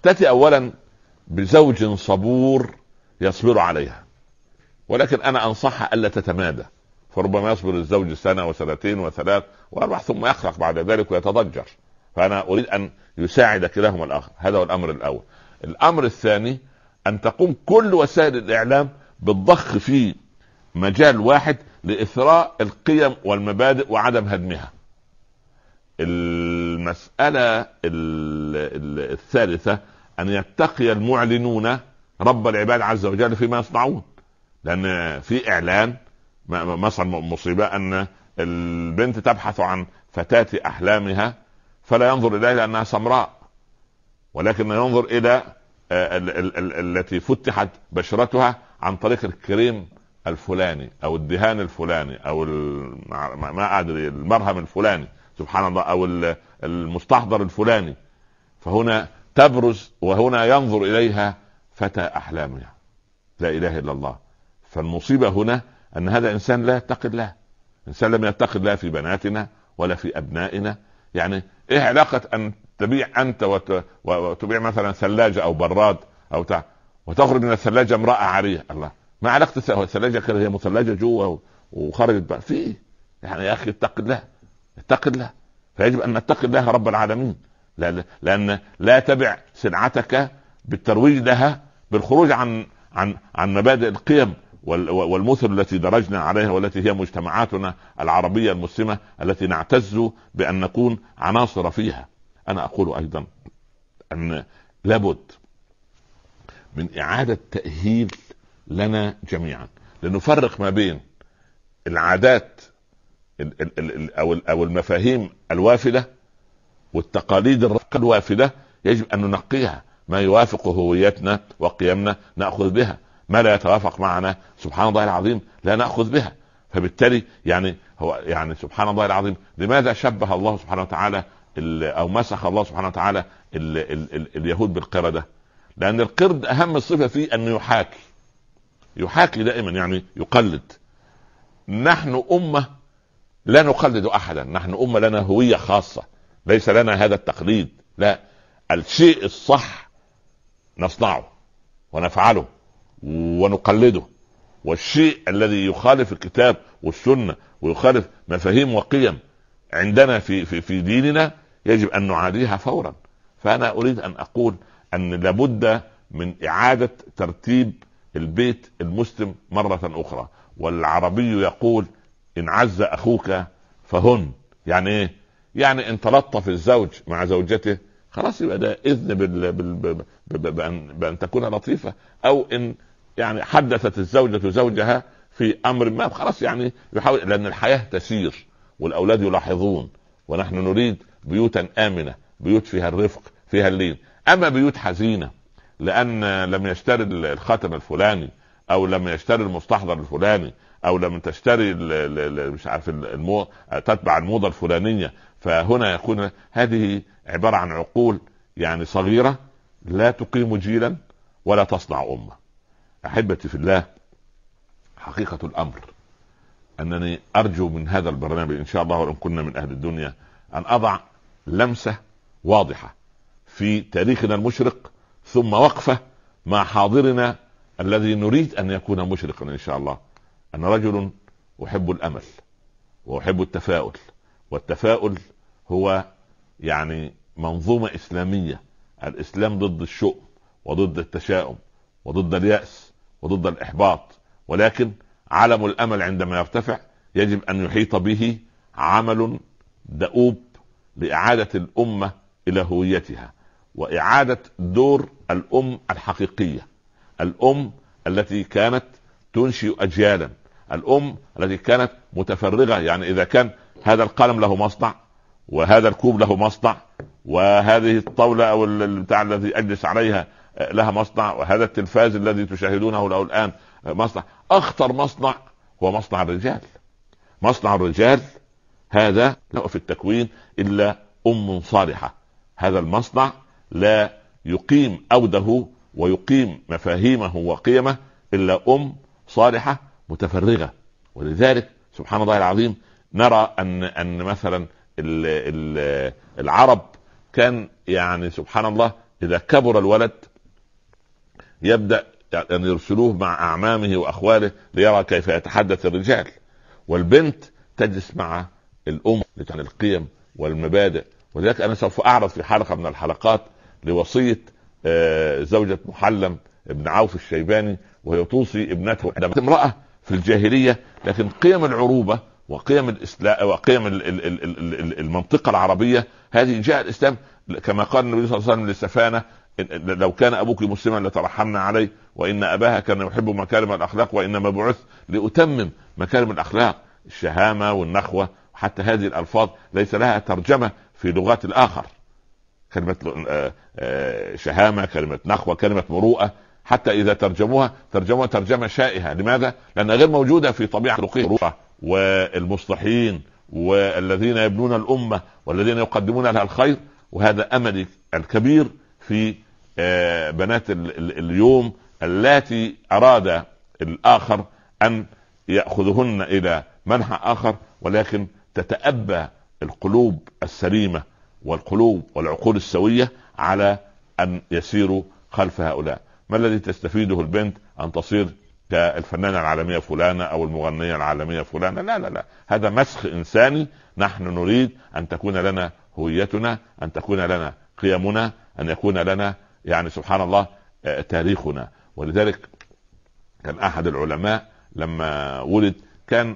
تأتي أولا بزوج صبور يصبر عليها، ولكن أنا أنصحها ألا تتمادى، فربما يصبر الزوج سنة وسنتين وثلاث وأربع ثم يخلق بعد ذلك ويتضجر. فأنا أريد أن يساعد كلاهما الآخر، هذا هو الأمر الأول. الأمر الثاني أن تقوم كل وسائل الإعلام بالضخ في مجال واحد لإثراء القيم والمبادئ وعدم هدمها. المسألة الثالثة أن يتقي المعلنون رب العباد عز وجل فيما يصنعون، لأن في إعلان مثلا مصيبة أن البنت تبحث عن فتاة أحلامها فلا ينظر إليها لأنها سمراء، ولكن ينظر إلى التي فتحت بشرتها عن طريق الكريم الفلاني أو الدهان الفلاني أو ما أدري المرهم الفلاني سبحان الله أو المستحضر الفلاني، فهنا تبرز وهنا ينظر إليها فتى أحلامها. لا إله إلا الله. فالمصيبة هنا أن هذا إنسان لا يتقي الله، إنسان لم يتقي الله في بناتنا ولا في أبنائنا. يعني إيه علاقة أن تبيع أنت وتبيع مثلا ثلاجة أو براد أو وتخرج من الثلاجة امرأة عارية؟ الله، ما علاقة الثلاجة كده؟ هي مثلجة جوا وخرجت بقى في إيه؟ يعني يا أخي اتق الله، اتق الله. فيجب أن نتقي الله رب العالمين، لأن لا تبع سلعتك بالترويج لها بالخروج عن مبادئ القيم والمثل التي درجنا عليها والتي هي مجتمعاتنا العربية المسلمة التي نعتز بأن نكون عناصر فيها. أنا أقول أيضا أن لابد من إعادة تأهيل لنا جميعا لنفرق ما بين العادات أو المفاهيم الوافدة والتقاليد الوافدة. يجب أن ننقيها، ما يوافق هويتنا وقيمنا نأخذ بها، ما لا يتوافق معنا سبحان الله العظيم لا نأخذ بها. فبالتالي يعني سبحان الله العظيم، لماذا شبه الله سبحانه وتعالى أو مسخ الله سبحانه وتعالى اليهود بالقردة؟ لأن القرد أهم صفة فيه أنه يحاكي دائما، يعني يقلد. نحن أمة لا نقلد أحدا، نحن أمة لنا هوية خاصة، ليس لنا هذا التقليد. لا، الشيء الصح نصنعه ونفعله ونقلده، والشيء الذي يخالف الكتاب والسنة ويخالف مفاهيم وقيم عندنا في ديننا يجب أن نعاديها فورا. فأنا أريد أن أقول أن لابد من إعادة ترتيب البيت المسلم مرة أخرى. والعربي يقول إن عز أخوك فهن. يعني إيه؟ يعني إن تلطف الزوج مع زوجته خلاص يبقى ده إذن بأن تكون لطيفة، أو إن يعني حدثت الزوجة زوجها في أمر ما خلاص يعني يحاول، لأن الحياة تسير والأولاد يلاحظون، ونحن نريد بيوتا آمنة، بيوت فيها الرفق فيها اللين. أما بيوت حزينة لأن لم يشتري الخاتم الفلاني أو لم يشتري المستحضر الفلاني أو لم تشتري مش عارف تتبع الموضة الفلانية، فهنا يكون هذه عبارة عن عقول يعني صغيرة لا تقيم جيلا ولا تصنع أمة. أحبتي في الله، حقيقة الأمر أنني أرجو من هذا البرنامج إن شاء الله وإن كنا من أهل الدنيا أن أضع لمسة واضحة في تاريخنا المشرق، ثم وقفة مع حاضرنا الذي نريد أن يكون مشرقا إن شاء الله. أنا رجل أحب الأمل وأحب التفاؤل، والتفاؤل هو يعني منظومة إسلامية. الإسلام ضد الشؤم وضد التشاؤم وضد اليأس وضد الإحباط، ولكن علم الأمل عندما يرتفع يجب أن يحيط به عمل دؤوب لإعادة الأمة إلى هويتها، وإعادة دور الأم الحقيقية، الأم التي كانت تنشئ أجيالا، الأم التي كانت متفرغة. يعني إذا كان هذا القلم له مصنع، وهذا الكوب له مصنع، وهذه الطاولة أو البتاع الذي أجلس عليها لها مصنع، وهذا التلفاز الذي تشاهدونه له الآن مصنع، أخطر مصنع هو مصنع الرجال. مصنع الرجال هذا لا في التكوين إلا أم صالحة. هذا المصنع لا يقيم أوده ويقيم مفاهيمه وقيمه إلا أم صالحة متفرغة. ولذلك سبحان الله العظيم نرى أن مثلا العرب كان يعني سبحان الله إذا كبر الولد يبدأ أن يرسلوه مع أعمامه وأخواله ليرى كيف يتحدث الرجال، والبنت تجلس مع الأم عن القيم والمبادئ. ولذلك أنا سوف أعرض في حلقة من الحلقات لوصية زوجة محلم ابن عوف الشيباني، وهي توصي ابنته عندما امرأة في الجاهلية، لكن قيم العروبة وقيم الإسلام وقيم المنطقة العربية هذه جاء الإسلام كما قال النبي صلى الله عليه وسلم لسفانة: لو كان أبوك مسلما لترحمنا عليه، وإن أباها كان يحب مكارم الأخلاق، وإنما بعث لأتمم مكارم الأخلاق. الشهامة والنخوة حتى هذه الألفاظ ليس لها ترجمة في لغات الآخر. كلمة شهامة، كلمة نخوة، كلمة مروءة، حتى إذا ترجموها ترجمة شائهة. لماذا؟ لأنها غير موجودة في طبيعة الخلقية. والمصلحين والذين يبنون الأمة والذين يقدمون لها الخير، وهذا أملي الكبير في بنات اليوم التي أراد الآخر أن يأخذهن إلى منحى آخر، ولكن تتأبى القلوب السليمة والقلوب والعقول السوية على أن يسيروا خلف هؤلاء. ما الذي تستفيده البنت؟ أن تصير كالفنانة العالمية فلانة أو المغنية العالمية فلانة؟ لا لا لا، هذا مسخ إنساني. نحن نريد أن تكون لنا هويتنا، أن تكون لنا قيمنا، أن يكون لنا يعني سبحان الله تاريخنا. ولذلك كان أحد العلماء لما ولد كان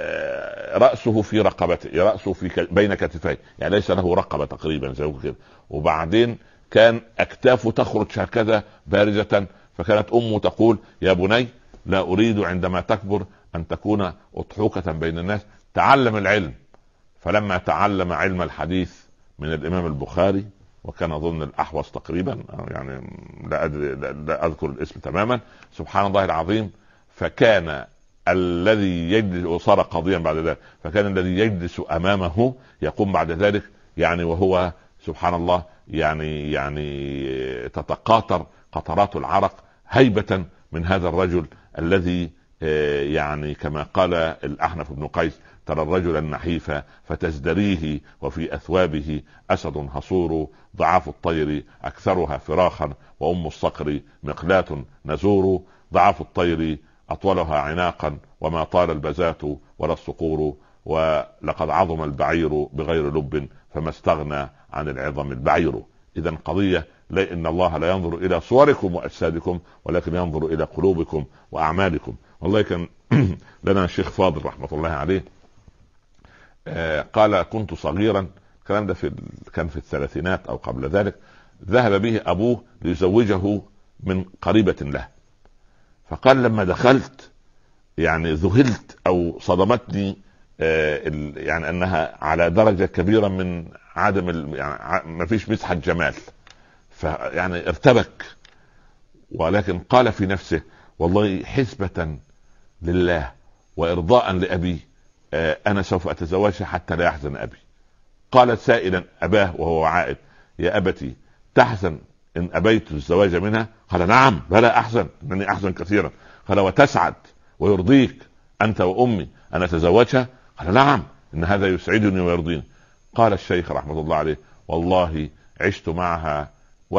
رأسه في رقبته، رأسه في بين كتفيه، يعني ليس له رقبة تقريبا زي كده، وبعدين كان أكتافه تخرج هكذا بارزة. فكانت أمه تقول: يا بني، لا أريد عندما تكبر أن تكون أضحوكة بين الناس، تعلم العلم. فلما تعلم علم الحديث من الإمام البخاري، وكان أظن الأحوص تقريبا، يعني لا أدري، لا أذكر الاسم تماما، سبحان الله العظيم، فكان الذي يجلس، وصار قاضيا بعد ذلك، فكان الذي يجلس أمامه يقوم بعد ذلك يعني وهو سبحان الله يعني تتقاطر قطرات العرق هيبة من هذا الرجل الذي يعني كما قال الأحنف بن قيس: ترى الرجل النحيف فتزدريه، وفي أثوابه أسد هصور، ضعاف الطير أكثرها فراخا، وأم الصقر مقلاة نزور، ضعاف الطير أطولها عناقا، وما طال البزات ولا الصقور، ولقد عظم البعير بغير لب، فما استغنى عن العظم البعير. إذن قضية إن الله لا ينظر إلى صوركم وأجسادكم، ولكن ينظر إلى قلوبكم وأعمالكم. والله كان لنا الشيخ فاضل رحمة الله عليه قال: كنت صغيرا، الكلام ده كان في الثلاثينات أو قبل ذلك، ذهب به أبوه ليزوجه من قريبة له. فقال: لما دخلت يعني ذهلت أو صدمتني يعني أنها على درجة كبيرة من عدم يعني ما فيش مسحة جمال، فيعني ارتبك. ولكن قال في نفسه: والله حسبة لله وإرضاء لأبي أنا سوف أتزوجها حتى لا يحزن أبي. قال سائلا أباه وهو عائد: يا أبتي، تحزن إن أبيت الزواج منها؟ قال: نعم، بلا أحزن، إنني أحزن كثيرا. قال: وتسعد ويرضيك أنت وأمي أن أتزوجها؟ قال: نعم، إن هذا يسعدني ويرضيني. قال الشيخ رحمة الله عليه: والله عشت معها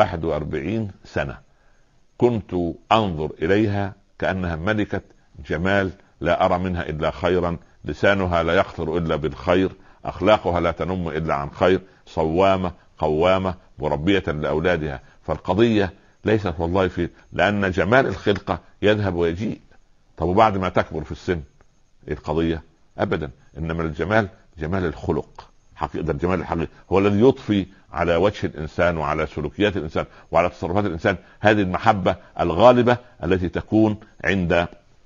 41 سنة، كنت أنظر إليها كأنها ملكة جمال، لا أرى منها إلا خيرا، لسانها لا يخطر إلا بالخير، أخلاقها لا تنم إلا عن خير، صوامة قوامة مربية لأولادها. فالقضية ليست والله لأن جمال الخلقة يذهب ويجيء. طب وبعد ما تكبر في السن إيه القضية؟ أبدا، إنما الجمال جمال الخلق حقيقة. الجمال الحقيقي هو الذي يضفي على وجه الإنسان وعلى سلوكيات الإنسان وعلى تصرفات الإنسان هذه المحبة الغالبة التي تكون عند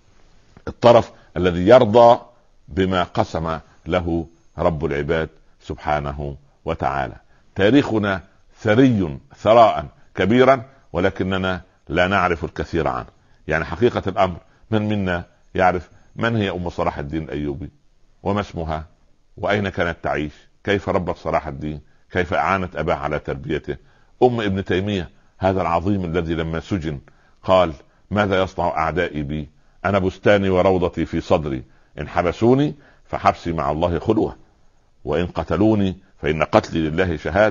الطرف الذي يرضى بما قسم له رب العباد سبحانه وتعالى. تاريخنا ثري ثراء كبيرا، ولكننا لا نعرف الكثير عنه. يعني حقيقة الأمر، من منا يعرف من هي أم صلاح الدين الأيوبي، وما اسمها، وأين كانت تعيش، كيف ربت صلاح الدين، كيف أعانت أباه على تربيته. أم ابن تيمية هذا العظيم الذي لما سجن قال: ماذا يصنع أعدائي بي؟ أنا بستاني وروضتي في صدري، إن حبسوني فحبسي مع الله خلوة، وإن قتلوني فإن قتلي لله شهادة،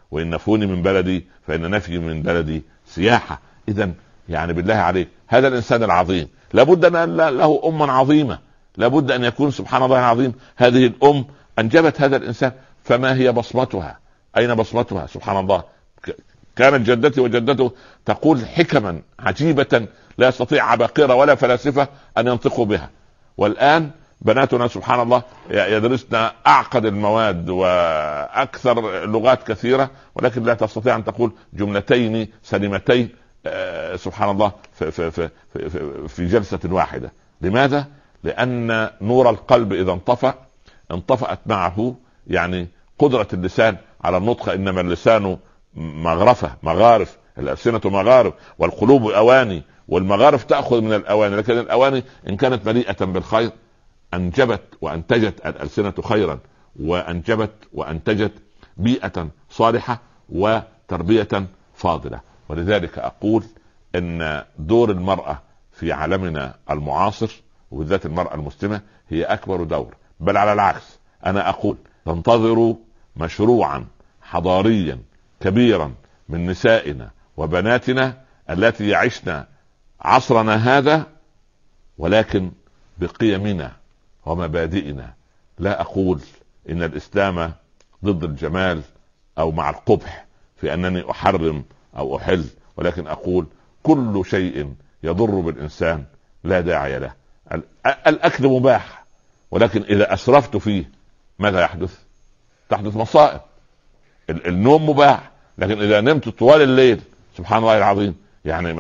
وإن نفوني من بلدي فإن نفي من بلدي سياحة. إذن يعني بالله عليك هذا الإنسان العظيم لابد أن له أما عظيمة، لابد أن يكون سبحان الله العظيم هذه الأم أنجبت هذا الإنسان. فما هي بصمتها؟ أين بصمتها؟ سبحان الله. كانت جدتي وجدته تقول حكما عجيبة لا يستطيع عباقرة ولا فلاسفة أن ينطقوا بها. والآن بناتنا سبحان الله يدرسن أعقد المواد وأكثر لغات كثيرة، ولكن لا تستطيع أن تقول جملتين سليمتين سبحان الله في جلسة واحدة. لماذا؟ لأن نور القلب إذا انطفأت معه يعني قدرة اللسان على النطق. إنما اللسان مغارف، الألسنة مغارف والقلوب أواني، والمغارف تأخذ من الأواني، لكن الأواني إن كانت مليئة بالخير أنجبت وأنتجت الألسنة خيرا، وأنجبت وأنتجت بيئة صالحة وتربية فاضلة. ولذلك أقول إن دور المرأة في عالمنا المعاصر وبالذات المرأة المسلمة هي أكبر دور. بل على العكس أنا أقول تنتظر مشروعا حضاريا كبيرا من نسائنا وبناتنا التي يعشن عصرنا هذا، ولكن بقيمنا ومبادئنا. لا أقول إن الإسلام ضد الجمال أو مع القبح في أنني أحرم أو أحل، ولكن أقول كل شيء يضر بالإنسان لا داعي له. الأكل مباح، ولكن إذا أسرفت فيه ماذا يحدث؟ تحدث مصائب. النوم مباح، لكن إذا نمت طوال الليل سبحان الله العظيم يعني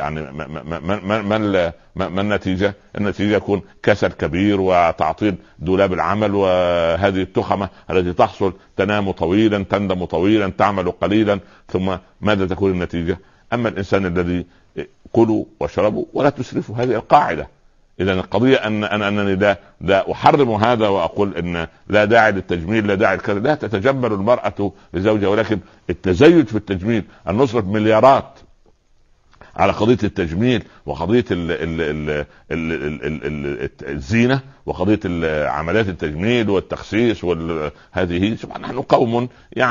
ما النتيجة؟ النتيجة يكون كسل كبير وتعطيل دولاب العمل، وهذه التخمة التي تحصل تنام طويلا تندم طويلا تعمل قليلا، ثم ماذا تكون النتيجة؟ أما الإنسان الذي كلوا واشربوا ولا تسرفوا، هذه القاعدة. إذا القضية أنني لا أحرم هذا وأقول إن لا داعي للتجميل لا داعي لكذا، لا تتجمل المرأة لزوجها، ولكن التزيد في التجميل أن نصرف مليارات على قضية التجميل وقضية الزينة وقضية عمليات التجميل والتخسيس هذه سبحان. نحن قوم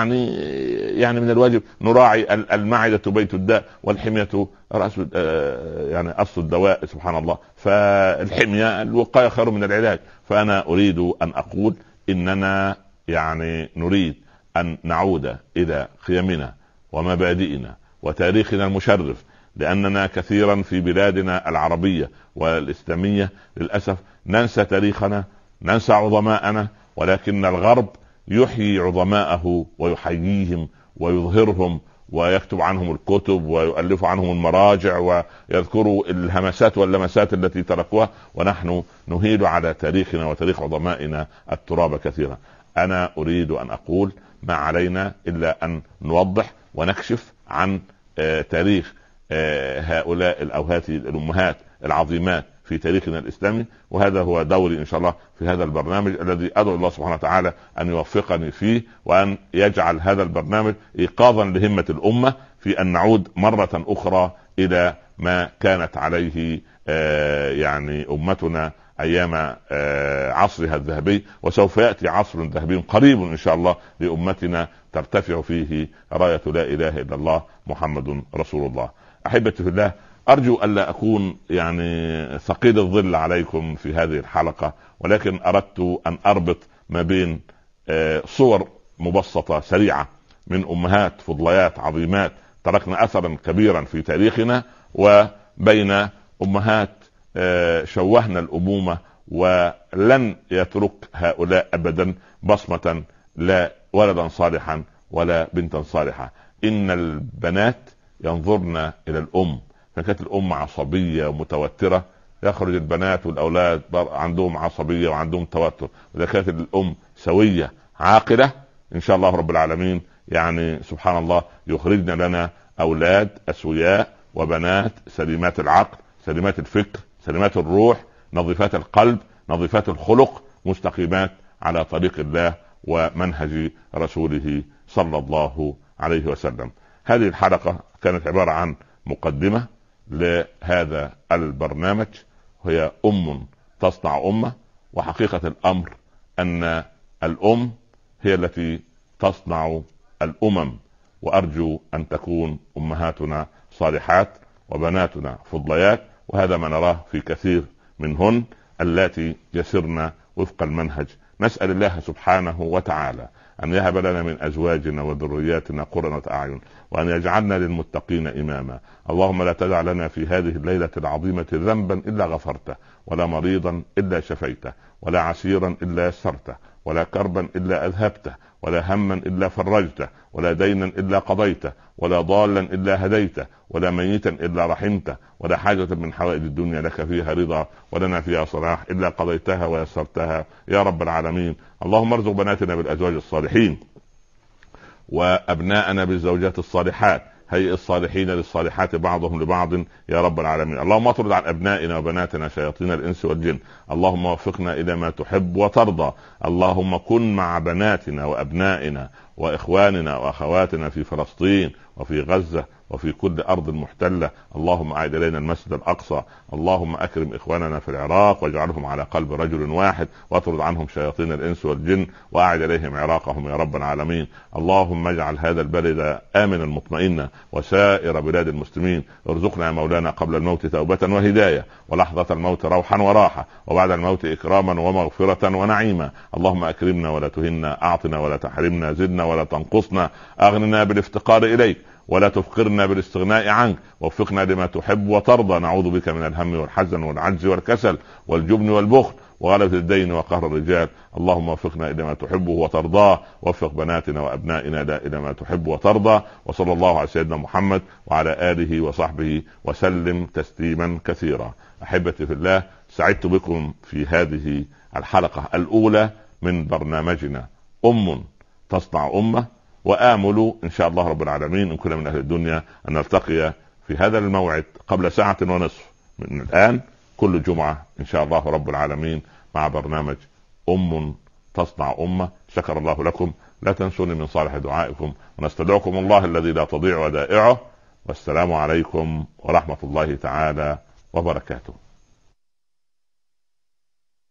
يعني من الواجب نراعي المعدة بيت الداء والحمية رأس يعني أصل الدواء سبحان الله. فالحمية الوقاية خير من العلاج. فأنا أريد أن أقول إننا يعني نريد أن نعود إلى قيمنا ومبادئنا وتاريخنا المشرف، لأننا كثيرا في بلادنا العربية والإسلامية للأسف ننسى تاريخنا، ننسى عظماءنا، ولكن الغرب يحيي عظماءه ويحييهم ويظهرهم ويكتب عنهم الكتب ويؤلف عنهم المراجع ويذكروا الهمسات واللمسات التي تركوها، ونحن نهيل على تاريخنا وتاريخ عظمائنا التراب كثيرا. أنا أريد أن أقول ما علينا إلا أن نوضح ونكشف عن تاريخ هؤلاء الأوهات الأمهات العظيمات في تاريخنا الإسلامي، وهذا هو دوري إن شاء الله في هذا البرنامج الذي أدعو الله سبحانه وتعالى أن يوفقني فيه، وأن يجعل هذا البرنامج إيقاظا لهمة الأمة في أن نعود مرة أخرى إلى ما كانت عليه يعني أمتنا أيام عصرها الذهبي، وسوف يأتي عصر ذهبي قريب إن شاء الله لأمتنا ترتفع فيه راية لا إله إلا الله محمد رسول الله. أحبتي في الله، أرجو ألا أكون يعني ثقيل الظل عليكم في هذه الحلقة، ولكن أردت أن أربط ما بين صور مبسطة سريعة من أمهات فضليات عظيمات تركنا أثرا كبيرا في تاريخنا، وبين أمهات شوهنا الأمومة ولن يترك هؤلاء أبدا بصمة لا ولدا صالحا ولا بنتا صالحة. إن البنات ينظرن إلى الأم، فكانت الأم عصبية ومتوترة يخرج البنات والأولاد عندهم عصبية وعندهم توتر. وإذا كانت الأم سوية عاقلة إن شاء الله رب العالمين يعني سبحان الله يخرجنا لنا أولاد أسوياء وبنات سليمات العقل سليمات الفكر سليمات الروح نظيفات القلب نظيفات الخلق مستقيمات على طريق الله ومنهج رسوله صلى الله عليه وسلم. هذه الحلقة كانت عبارة عن مقدمة لهذا البرنامج، هي أم تصنع أمة، وحقيقة الأمر أن الأم هي التي تصنع الأمم، وأرجو أن تكون أمهاتنا صالحات وبناتنا فضليات، وهذا ما نراه في كثير منهن اللاتي يسرن وفق المنهج. نسأل الله سبحانه وتعالى أن يهب لنا من أزواجنا وذرياتنا قرة أعين، وأن يجعلنا للمتقين إماما. اللهم لا تدع لنا في هذه الليلة العظيمة ذنبا إلا غفرته، ولا مريضا إلا شفيته، ولا عسيرا إلا يسرته، ولا كربا إلا أذهبته، ولا هما إلا فرجته، ولا دينا إلا قضيته، ولا ضالا إلا هديته، ولا ميتا إلا رحمته، ولا حاجة من حوائج الدنيا لك فيها رضا ولنا فيها صلاح إلا قضيتها ويسرتها يا رب العالمين. اللهم ارزق بناتنا بالأزواج الصالحين، وأبناءنا بالزوجات الصالحات، هيئ الصالحين للصالحات بعضهم لبعض يا رب العالمين. اللهم اطرد عن أبنائنا وبناتنا شياطين الإنس والجن. اللهم وفقنا إلى ما تحب وترضى. اللهم كن مع بناتنا وأبنائنا وإخواننا وأخواتنا في فلسطين وفي غزة وفي كل أرض محتلة. اللهم أعد إلينا المسجد الأقصى. اللهم أكرم إخواننا في العراق واجعلهم على قلب رجل واحد، واطرد عنهم شياطين الإنس والجن، وأعد إليهم عراقهم يا رب العالمين. اللهم اجعل هذا البلد آمنا مطمئنا وسائر بلاد المسلمين. ارزقنا يا مولانا قبل الموت توبة وهداية، ولحظة الموت روحا وراحة، وبعد الموت إكراما ومغفرة ونعيما. اللهم أكرمنا ولا تهنا، أعطنا ولا تحرمنا، زدنا ولا تنقصنا، أغننا بالافتقار إليك ولا تفقرنا بالاستغناء عنك، وفقنا لما تحب وترضى. نعوذ بك من الهم والحزن والعجز والكسل والجبن والبخل وغلبة الدين وقهر الرجال. اللهم وفقنا إلى ما تحبه وترضاه، وفق بناتنا وأبنائنا إلى ما تحب وترضى. وصلى الله على سيدنا محمد وعلى آله وصحبه وسلم تسليما كثيرا. أحبتي في الله، سعدت بكم في هذه الحلقة الأولى من برنامجنا أم تصنع أمة، وآمل إن شاء الله رب العالمين إن كنا من أهل الدنيا أن نلتقي في هذا الموعد قبل ساعة ونصف من الآن كل جمعة إن شاء الله رب العالمين مع برنامج أم تصنع أمة. شكر الله لكم، لا تنسوني من صالح دعائكم، ونستدعكم الله الذي لا تضيع ودائعه. والسلام عليكم ورحمة الله تعالى وبركاته.